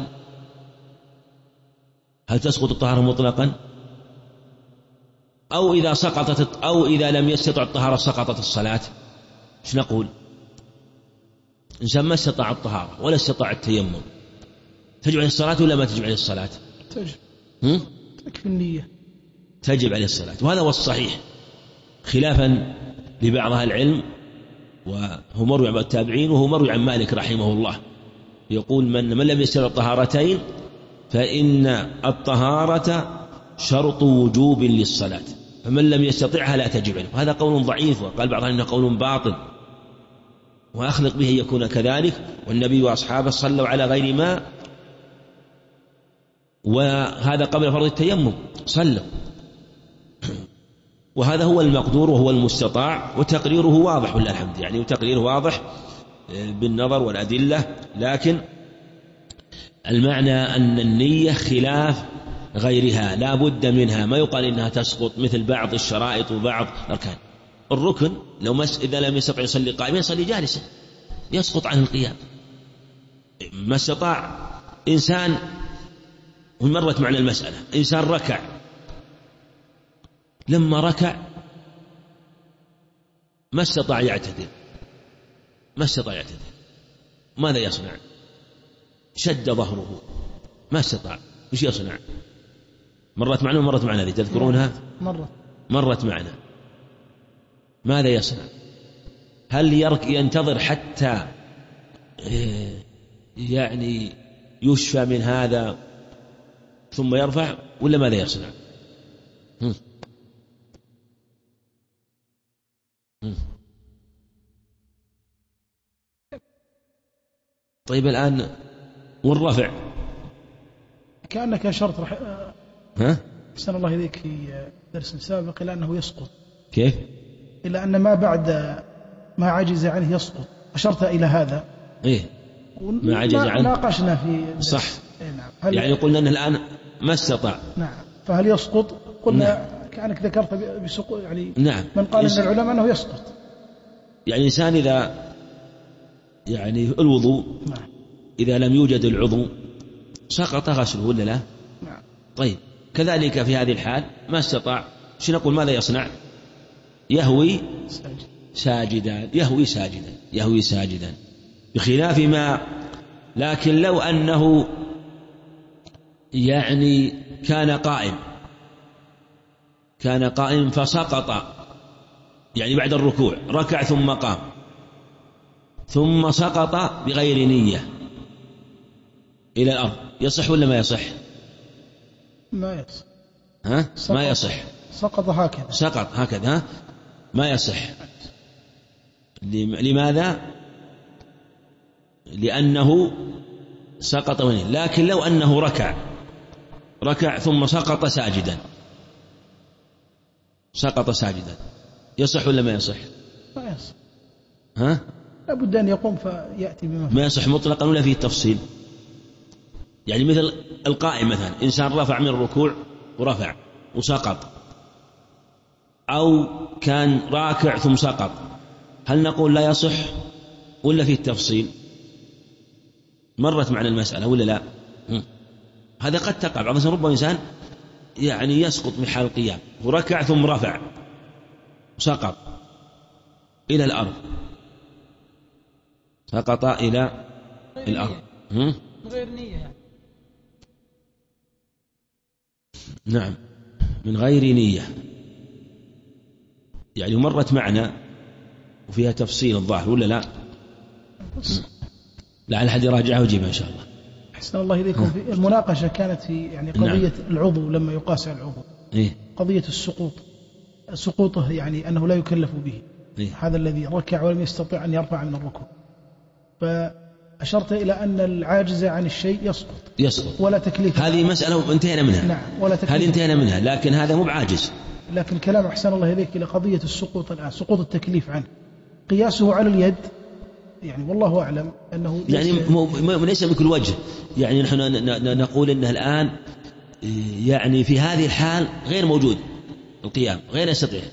مطلقا؟ أو إذا سقطت أو إذا لم يستطع الطهارة سقطت الصلاة؟ ايش نقول؟ إنسان ما استطاع الطهارة ولا استطاع التيمم، تجب عليه الصلاة ولا ما تجب عليه الصلاة؟ تكفي النية تجب عليه الصلاة، وهذا هو الصحيح خلافا لبعض أهل العلم، وهو مروي عن التابعين وهو مروي عن مالك رحمه الله، يقول من لم يستطع الطهارتين فإن الطهارة شرط وجوب للصلاة، فمن لم يستطعها لا تجب عليه. وهذا قول ضعيف، وقال بعضهم إنه قول باطل، وأخلق به يكون كذلك، والنبي وأصحابه صلوا على غير ماء، وهذا قبل فرض التيمم صلوا، وهذا هو المقدور وهو المستطاع، وتقريره واضح ولله الحمد، يعني وتقريره واضح بالنظر والأدلة. لكن المعنى أن النية خلاف غيرها لا بد منها، ما يقال إنها تسقط مثل بعض الشرائط وبعض الأركان. الركن لو إذا لم يستطع يصلي قائما يصلي جالسا يسقط عن القيام. ما استطاع إنسان، ومرت معنا المسألة، إنسان ركع، لما ركع ما استطاع يعتدل، ماذا يصنع؟ شد ظهره، ما استطاع، وش يصنع؟ مرت معنا هذه تذكرونها؟ مرت معنا. ماذا يصنع؟ هل ينتظر حتى يعني يشفى من هذا ثم يرفع، ولا ماذا يصنع؟ طيب الآن والرفع كأنك أشرت أحسن الله إليك في درس سابق إلى أنه يسقط. كيف؟ إلى أن ما بعد ما عجز عنه يسقط، أشرت إلى هذا. ما عجز عنه ناقشنا في صح. نعم. يعني قلنا أنه الآن ما استطاع. نعم. فهل يسقط؟ قلنا نعم. كأنك ذكرت بسقوط، يعني نعم. من قال إن العلماء أنه يسقط. يعني إنسان إذا يعني الوضوء نعم. إذا لم يوجد العضو سقط غسله ولا لا؟ نعم. طيب كذلك في هذه الحال ما استطاع، شو نقول؟ ماذا يصنع؟ يهوي ساجدا بخلاف ما. لكن لو أنه يعني كان قائم فسقط، يعني بعد الركوع ركع ثم قام ثم سقط بغير نية إلى الأرض، يصح ولا ما يصح؟ ما يصح. ما يصح. سقط هكذا ما يصح. لماذا؟ لأنه سقط منه. لكن لو أنه ركع ثم سقط ساجدا يصح ولا ما يصح؟ ما يصح. لابد أن يقوم فيأتي بما ما يصح مطلقا ولا فيه التفصيل. يعني مثل القائم مثلا، إنسان رفع من الركوع ورفع وسقط، أو كان راكع ثم سقط، هل نقول لا يصح ولا فيه التفصيل؟ مرت معنا المسألة ولا لا؟ هذا قد تقع بعض ربما إنسان يعني يسقط من حال القيام وركع ثم رفع سقط إلى الأرض، سقط إلى الأرض غير نية. نعم من غير نية، يعني مرت معنا وفيها تفصيل الظاهر ولا لا؟ لعل أحد يراجعه ويجيبها إن شاء الله. أحسن الله إليكم. في المناقشة كانت في يعني قضية نعم. العضو لما يقاس على العضو قضية سقوطه يعني أنه لا يكلف به. هذا الذي ركع ولم يستطع أن يرفع من الركوع، فأشرت إلى أن العاجز عن الشيء يسقط ولا تكليف. هذه مسألة انتهينا منها. نعم ولا تكليف. هذه انتهينا منها، لكن هذا مو بعاجز. لكن كلام أحسن الله إليك إلى قضية السقوط الآن، سقوط التكليف عنه، قياسه على اليد، يعني والله أعلم أنه يعني ليس بكل وجه. يعني نحن نقول أنه الآن يعني في هذه الحال غير موجود القيام، غير يستطيع،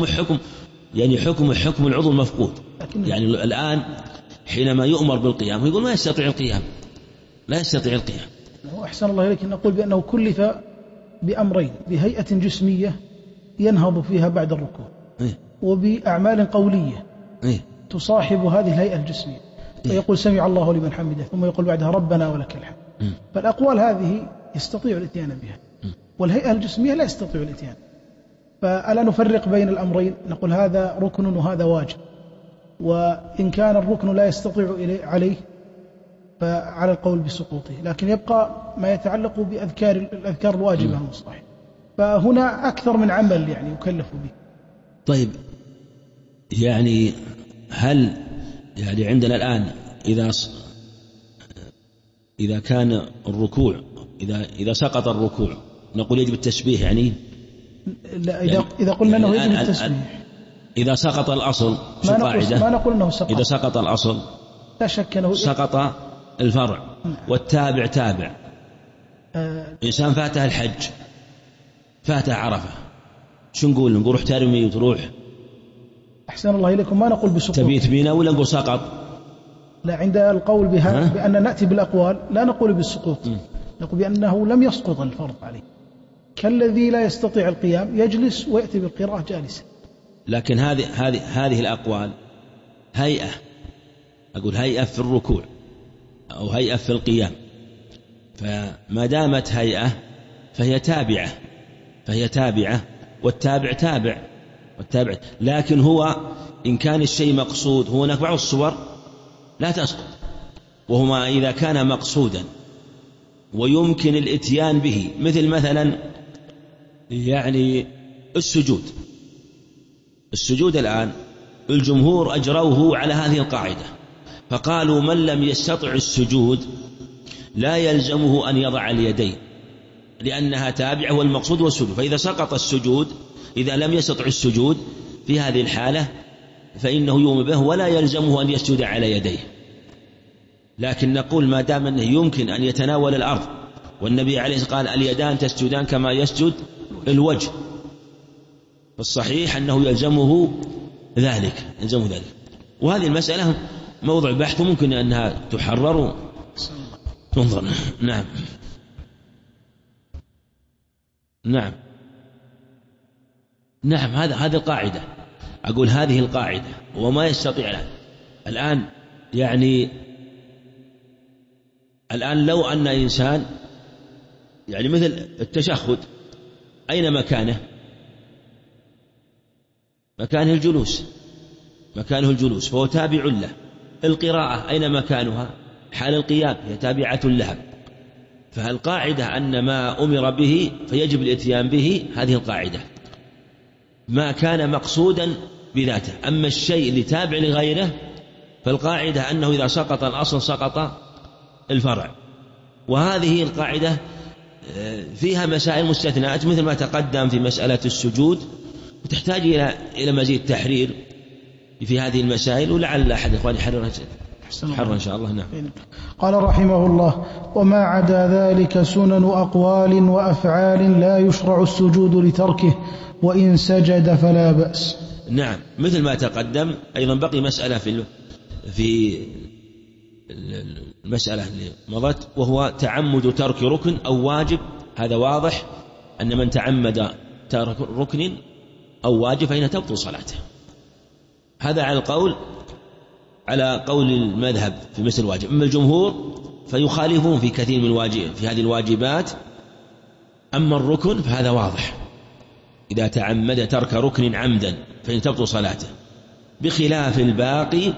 حكم العضو المفقود. يعني الآن حينما يؤمر بالقيام يقول ما يستطيع القيام، لا يستطيع القيام. أحسن الله إليك نقول بأنه كلف بأمرين: بهيئة جسمية ينهض فيها بعد الركوع، وبأعمال قولية تصاحب هذه الهيئة الجسمية، فيقول سمع الله لمن حمده ثم يقول بعدها ربنا ولك الحمد. فالأقوال هذه يستطيع الاتيان بها، والهيئة الجسمية لا يستطيع الإتيان. فألا نفرق بين الأمرين؟ نقول هذا ركن وهذا واجب، وإن كان الركن لا يستطيع عليه فعلى القول بسقوطه، لكن يبقى ما يتعلق الأذكار الواجبة المصطلحة، فهنا أكثر من عمل يعني يكلف به. طيب، يعني هل يعني عندنا الآن إذا كان الركوع إذا سقط الركوع نقول يجب التسبيح يعني؟ لا، إذا قلنا أنه يجب التسبيح إذا سقط الأصل في القاعدة ما نقول أنه سقط. إذا سقط الأصل لا شك أنه سقط الفرع والتابع تابع. إنسان فاته الحج، فاته عرفة، شو نقول روح ترمي وتروح؟ أحسن الله إليكم، ما نقول بسقوط تبيت بينا ولا نقول سقط؟ لا، عند القول بها بأن نأتي بالأقوال لا نقول بالسقوط، نقول بأنه لم يسقط الفرض عليه، كالذي لا يستطيع القيام يجلس ويأتي بالقراءة جالسا. لكن هذه الأقوال هيئة، أقول هيئة في الركوع أو هيئة في القيام، فما دامت هيئة فهي تابعة والتابع تابع والتابع. لكن هو إن كان الشيء مقصود، هو هناك بعض الصور لا تسقط، وهما إذا كان مقصودا ويمكن الإتيان به، مثلا يعني السجود الآن الجمهور أجروه على هذه القاعدة، فقالوا من لم يستطع السجود لا يلزمه أن يضع اليدين لأنها تابعة والمقصود والسجود. فإذا سقط السجود، إذا لم يستطع السجود في هذه الحالة فإنه يؤم به ولا يلزمه أن يسجد على يديه. لكن نقول ما دام أنه يمكن أن يتناول الأرض، والنبي عليه الصلاة والسلام قال اليدان تسجدان كما يسجد الوجه، فالصحيح أنه يلزمه ذلك. وهذه المسألة موضوع بحث ممكن أنها تحرر تنظر. نعم هذه القاعدة، أقول هذه القاعدة وما يستطيع الآن يعني الآن لو أن إنسان يعني مثل التشهد أين مكانه؟ مكانه الجلوس فهو تابع له. القراءة أين مكانها؟ حال القيام هي تابعة لها. فالقاعدة أن ما أمر به فيجب الإتيان به، هذه القاعدة ما كان مقصودا بذاته. أما الشيء اللي تابع لغيره فالقاعدة أنه إذا سقط الأصل سقط الفرع. وهذه القاعدة فيها مسائل مستثنات مثل ما تقدم في مسألة السجود، وتحتاج إلى مزيد تحرير في هذه المسائل، ولعل أحد إخواني يحرر إن شاء الله. نعم. قال رحمه الله: وما عدا ذلك سنن أقوال وأفعال لا يشرع السجود لتركه، وإن سجد فلا بأس. نعم، مثل ما تقدم أيضا بقي مسألة في المسألة اللي مضت، وهو تعمد ترك ركن أو واجب. هذا واضح أن من تعمد ترك ركن أو واجب فإنها تبطل صلاته. هذا على قول المذهب في مثل الواجب. أما الجمهور فيخالفون في كثير من الواجب في هذه الواجبات. أما الركن فهذا واضح، إذا تعمد ترك ركن عمدا فإن تبطل صلاته، بخلاف الباقي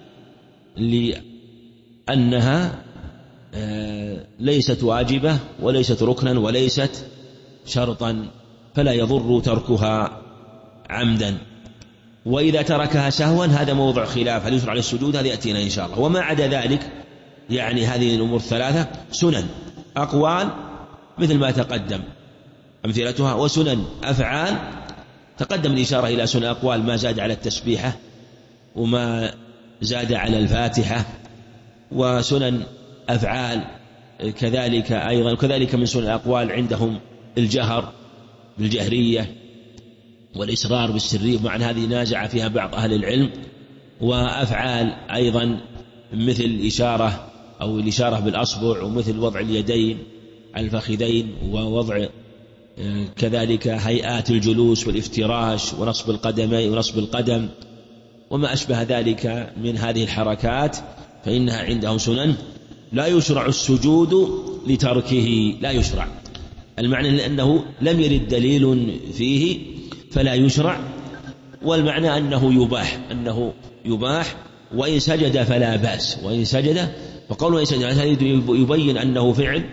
لأنها ليست واجبة وليست ركنا وليست شرطا، فلا يضر تركها عمدا. وإذا تركها سهوا هذا موضع خلاف، هل يشرع على السجود؟ هذا يأتينا إن شاء الله. وما عدا ذلك يعني هذه الأمور الثلاثة سنن أقوال مثل ما تقدم أمثلتها، وسنن أفعال تقدم الإشارة إلى سنن أقوال ما زاد على التسبيحة وما زاد على الفاتحة، وسنن أفعال كذلك أيضا. وكذلك من سنن الأقوال عندهم الجهر بالجهرية والإسرار بالسرية، مع هذه نازع فيها بعض أهل العلم. وأفعال أيضا مثل الإشارة أو الإشارة بالأصبع، ومثل وضع اليدين على الفخذين، ووضع كذلك هيئات الجلوس والافتراش ونصب القدمين ونصب القدم وما أشبه ذلك من هذه الحركات، فإنها عندهم سنن لا يشرع السجود لتركه، لا يشرع. المعنى لأنه لم يرد دليل فيه فلا يشرع، والمعنى أنه يباح وإن سجد فلا بأس، وإن سجد فقوله إن سجد هذا يبين أنه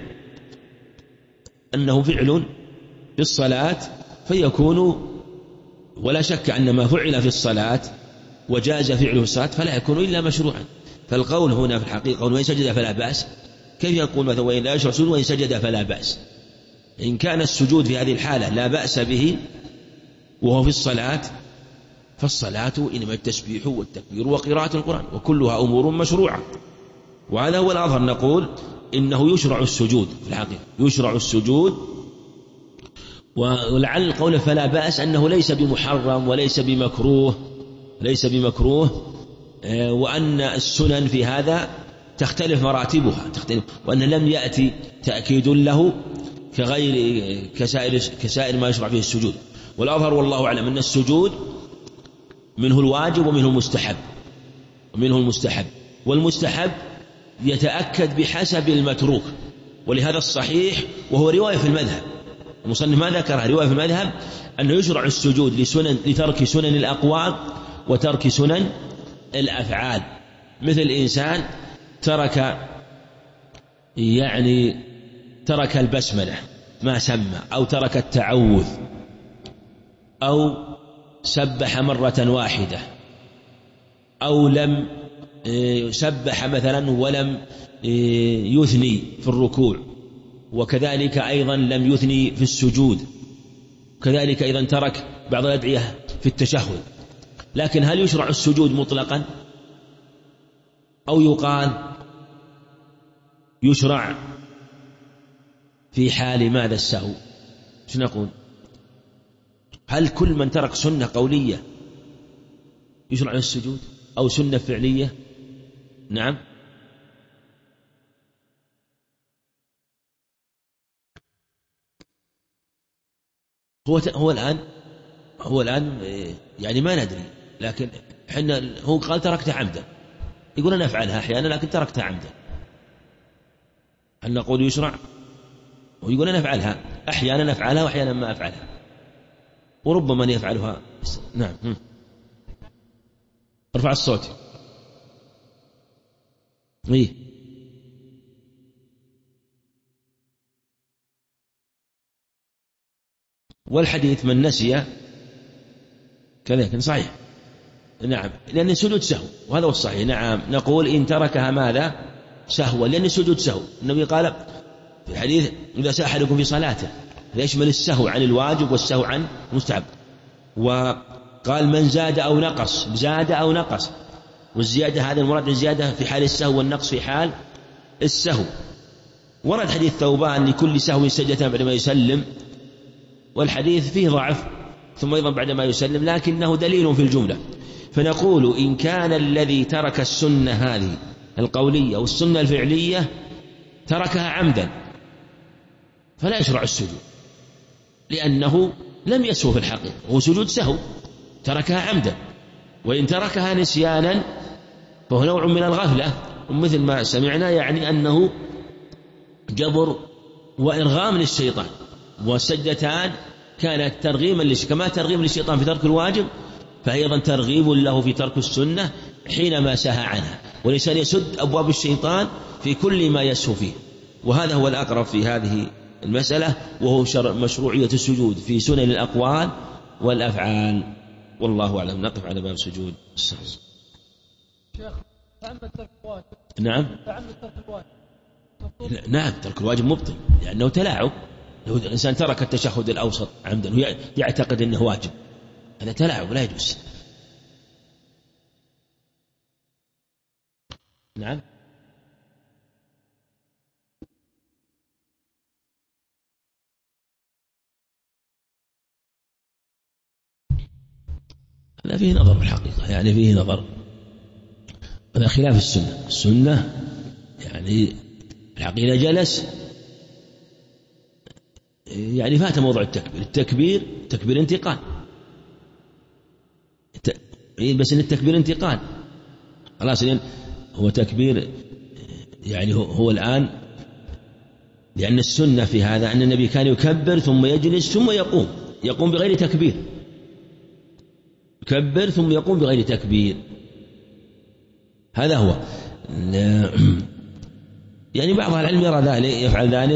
فعل في الصلاة فيكون، ولا شك أن ما فعل في الصلاة وجاز فعله في الصلاة فلا يكون إلا مشروعا. فالقول هنا في الحقيقة وإن سجد فلا بأس، كيف يقول مثلا وإن لا يشرع سجود وإن سجد فلا بأس؟ إن كان السجود في هذه الحالة لا بأس به وهو في الصلاة، فالصلاة إنما التسبيح والتكبير وقراءة القرآن وكلها أمور مشروعة، وهذا هو الأظهر. نقول إنه يشرع السجود في الحقيقة، يشرع السجود. ولعل القول فلا بأس أنه ليس بمحرم وليس بمكروه، وأن السنن في هذا تختلف مراتبها، وأن لم يأتي تأكيد له كسائر ما يشرع فيه السجود. والأظهر والله أعلم أن السجود منه الواجب ومنه المستحب، والمستحب يتأكد بحسب المتروك. ولهذا الصحيح وهو رواية في المذهب، المصنف ما ذكرها، رواية في المذهب أنه يشرع السجود لترك سنن الأقوال وترك سنن الأفعال. مثل إنسان ترك البسملة ما سمى، أو ترك التعوذ، أو سبح مرة واحدة، أو لم سبح مثلا ولم يثني في الركوع، وكذلك أيضا لم يثني في السجود، كذلك أيضا ترك بعض الأدعية في التشهد. لكن هل يشرع السجود مطلقا، أو يقال يشرع في حال ماذا السهو؟ شو نقول؟ هل كل من ترك سنة قولية يشرع له السجود أو سنة فعلية؟ نعم، هو الآن يعني ما ندري، لكن حنا هو قال تركتها عمدا، يقول أنا أفعلها أحيانا لكن تركتها عمدا. هل نقول يشرع؟ ويقول أنا أفعلها أحيانا، أفعلها وأحيانا ما أفعلها، وربما من يفعلها. نعم، ارفع الصوت. إيه؟ والحديث من نسي كذلك صحيح، نعم، لأن السجود سهو، وهذا هو الصحيح. نعم، نقول إن تركها ماذا؟ سهوا، لأن السجود سهو. النبي قال في الحديث إذا ساء أحدكم في صلاته، يشمل السهو عن الواجب والسهو عن المستحب. وقال من زاد أو نقص، والزيادة هذا المراد الزيادة في حال السهو والنقص في حال السهو. ورد حديث ثوبان لكل سهو سجدة بعد ما يسلم، والحديث فيه ضعف، ثم أيضا بعد ما يسلم، لكنه دليل في الجملة. فنقول إن كان الذي ترك السنة هذه القولية والسنة الفعلية تركها عمدا فلا يشرع السجود، لأنه لم يسهو في الحقيقة، هو سجود سهو تركها عمدا. وإن تركها نسيانا فهو نوع من الغفلة، ومثل ما سمعنا يعني أنه جبر وإرغام للشيطان، والسجدتان كانت ترغيما كما ترغيم للشيطان في ترك الواجب، فهي أيضا ترغيب له في ترك السنة حينما سهى عنها. والإنسان يسد أبواب الشيطان في كل ما يسهو فيه، وهذا هو الأقرب في هذه المسألة، وهو مشروعية السجود في سنن الأقوال والأفعال، والله أعلم. نقف على باب سجود السهو. شيخ، تعمد ترك الواجب. نعم، نعم، ترك الواجب مبطل لأنه تلاعب. لو الإنسان ترك التشهد الأوسط عمدا يعتقد أنه واجب، هذا تلاعب لا يجوز. نعم، هذا فيه نظر الحقيقة، يعني فيه نظر، هذا خلاف السنة يعني الحقيقة جلس يعني فات موضوع التكبير انتقال، بس إن التكبير انتقال خلاص، هو تكبير يعني هو الآن لأن السنة في هذا أن النبي كان يكبر ثم يجلس ثم يقوم بغير تكبير، يكبر ثم يقوم بغير تكبير. هذا هو. يعني بعض العلم يرى ذلك، يفعل ذلك.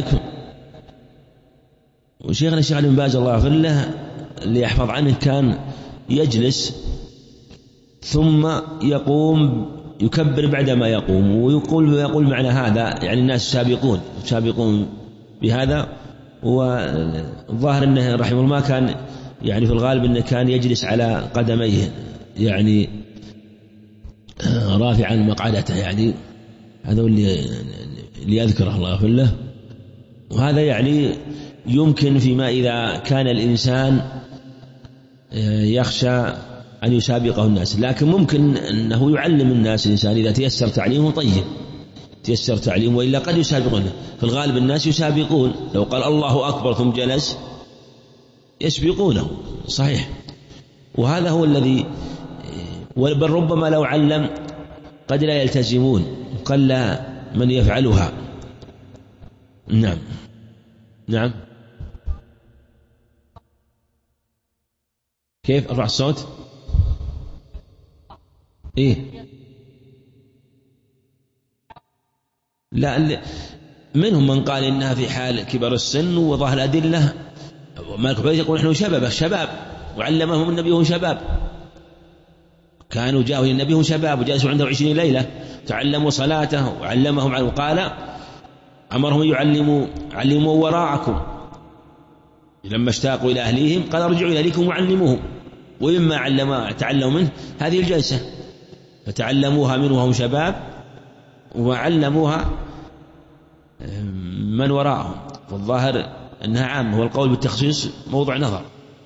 وشيخنا الشيخ ابن باز الله يغفر له اللي يحفظ عنه كان يجلس ثم يقوم يكبر بعدما يقوم، ويقول معنى هذا يعني الناس يسابقون بهذا. والظاهر أنه رحمه الله كان يعني في الغالب أنه كان يجلس على قدميه يعني رافعا مقعدته، يعني هذا اللي يذكره الله يغفر له. وهذا يعني يمكن فيما إذا كان الإنسان يخشى أن يسابقه الناس، لكن ممكن أنه يعلم الناس الإنسان إذا تيسر تعليمه طيب، تيسر تعليمه، وإلا قد يسابقونه. في الغالب الناس يسابقون، لو قال الله أكبر ثم جلس يسبقونه صحيح. وهذا هو الذي بل ربما لو علم قد لا يلتزمون، قل من يفعلها. نعم نعم. كيف ارفع الصوت؟ ايه لا، منهم من قال انها في حال كبر السن، وظاهر الادله مالك بن يقول نحن شباب وعلمهم النبي هم شباب، كانوا جاءوا النبي هم شباب وجلسوا عنده 20 ليلة تعلموا صلاته وعلمهم عنه، وقال أمرهم علموا وراءكم، لما اشتاقوا إلى أهليهم قال ارجعوا إلى أهليكم وعلموهم، وإما تعلموا منه هذه الجلسة، فتعلموها منه وهم شباب وعلموها من وراءهم. والظاهر أنها عامة، والقول بالتخصيص موضع نظر.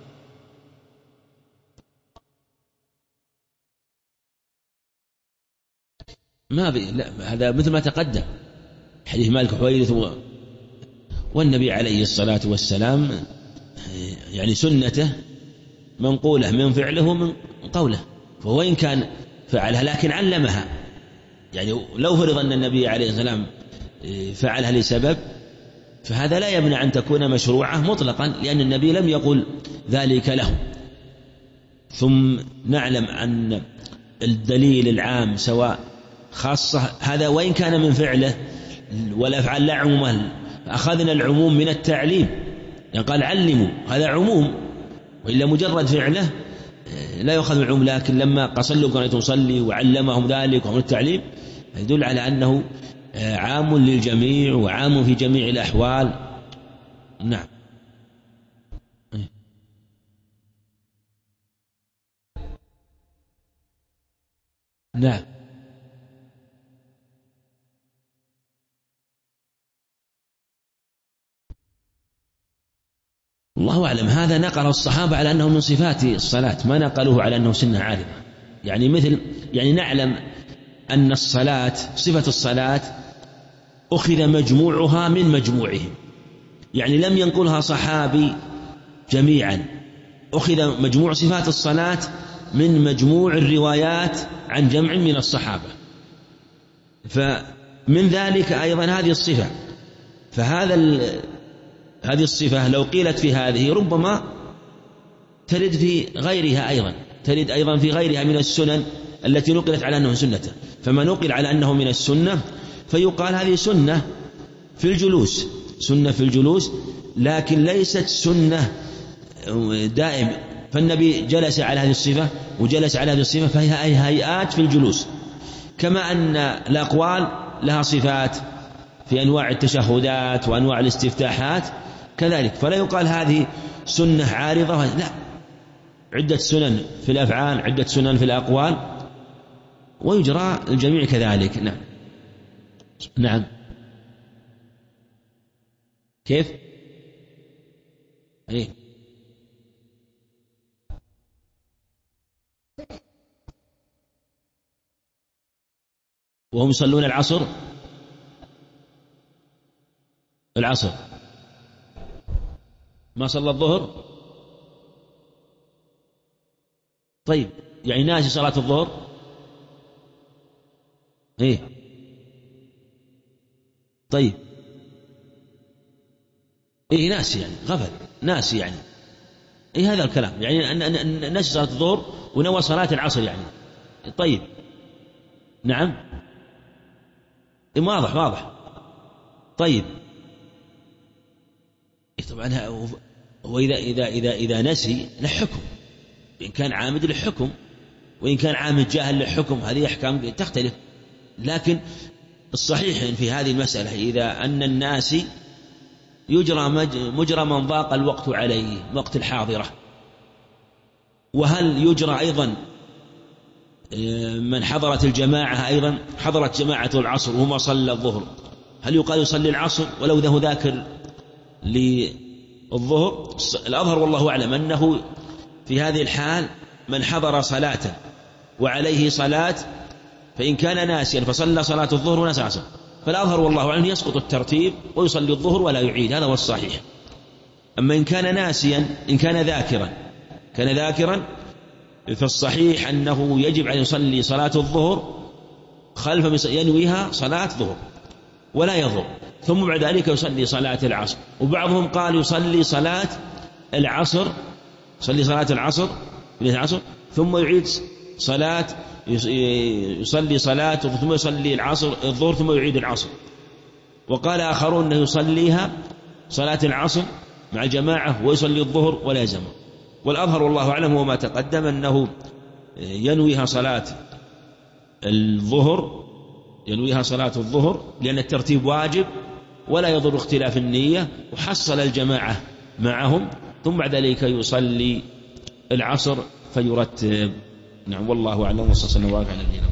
لا هذا مثل ما تقدم حديث مالك حويرث، والنبي عليه الصلاة والسلام يعني سنته منقولة من فعله ومن قوله، فهو إن كان فعلها لكن علمها، يعني لو فرض أن النبي عليه الصلاة والسلام فعلها لسبب فهذا لا يمنع أن تكون مشروعة مطلقا، لأن النبي لم يقل ذلك له. ثم نعلم أن الدليل العام سواء خاصة هذا وإن كان من فعله والأفعال لا عموم، أخذنا العموم من التعليم، يعني قال علموا هذا عموم، وإلا مجرد فعله لا يأخذ العموم، لكن لما قصلوا كانت تصلي وعلمهم ذلك وهم التعليم يدل على أنه عام للجميع وعام في جميع الأحوال. نعم نعم. الله أعلم، هذا نقل الصحابة على أنه من صفات الصلاة، ما نقلوه على أنه سنة عارضة. يعني نعلم أن الصلاة صفة الصلاة أخذ مجموعها من مجموعهم، يعني لم ينقلها صحابي جميعا، أخذ مجموع صفات الصلاة من مجموع الروايات عن جمع من الصحابة، فمن ذلك أيضا هذه الصفة. هذه الصفة لو قيلت في هذه ربما ترد في غيرها أيضا، ترد أيضا في غيرها من السنن التي نقلت على أنه سنة، فما نقل على أنه من السنة فيقال هذه سنة في الجلوس، سنة في الجلوس، لكن ليست سنة دائم. فالنبي جلس على هذه الصفة وجلس على هذه الصفة، فهي هيئات في الجلوس، كما أن الأقوال لها صفات في أنواع التشهدات وأنواع الاستفتاحات كذلك، فلا يقال هذه سنة عارضة، لا، عدة سنن في الأفعال، عدة سنن في الأقوال، ويجرى الجميع كذلك. نعم نعم. كيف؟ إيه؟ وهم يصلون العصر ما صلى الظهر. طيب يعني ناسي صلاة الظهر. إيه طيب إيه ناسي يعني غفل ناسي يعني إيه هذا الكلام يعني أن نسي صلاة الظهر ونوى صلاة العصر يعني. طيب نعم إيه واضح طيب طبعا هو إذا نسي له حكم، إن كان عامد له حكم، وإن كان عامد جاهل له حكم، هذه أحكام تختلف. لكن الصحيح في هذه المسألة إذا أن الناس يجرى مجرى من ضاق الوقت عليه وقت الحاضرة، وهل يجرى أيضا من حضرت الجماعة أيضا حضرت جماعة العصر وما صلى الظهر، هل يقال يصلي العصر ولو ذهو ذاكر للظهر؟ الأظهر والله أعلم أنه في هذه الحال من حضر صلاة وعليه صلاة فإن كان ناسيا فصلى صلاة الظهر ونسى العصر، فالأظهر والله أعلم يسقط الترتيب ويصلي الظهر ولا يعيد، هذا هو الصحيح. أما إن كان ناسيا إن كان ذاكرا فالصحيح أنه يجب أن يصلي صلاة الظهر خلف ينويها صلاة ظهر ولا يضر، ثم بعد ذلك يصلي صلاة العصر. وبعضهم قال يصلي صلاة العصر ثم يعيد صلاة يصلي صلاة ثم يصلي الظهر ثم يعيد العصر. وقال آخرون أنه يصليها صلاة العصر مع الجماعة ويصلي الظهر ولا يلزم. والأظهر والله أعلم هو ما تقدم أنه ينويها صلاة الظهر لأن الترتيب واجب ولا يضر اختلاف النية، وحصل الجماعة معهم، ثم بعد ذلك يصلي العصر فيرتب. نعم والله أعلم، وصلى الله عليه وسلم.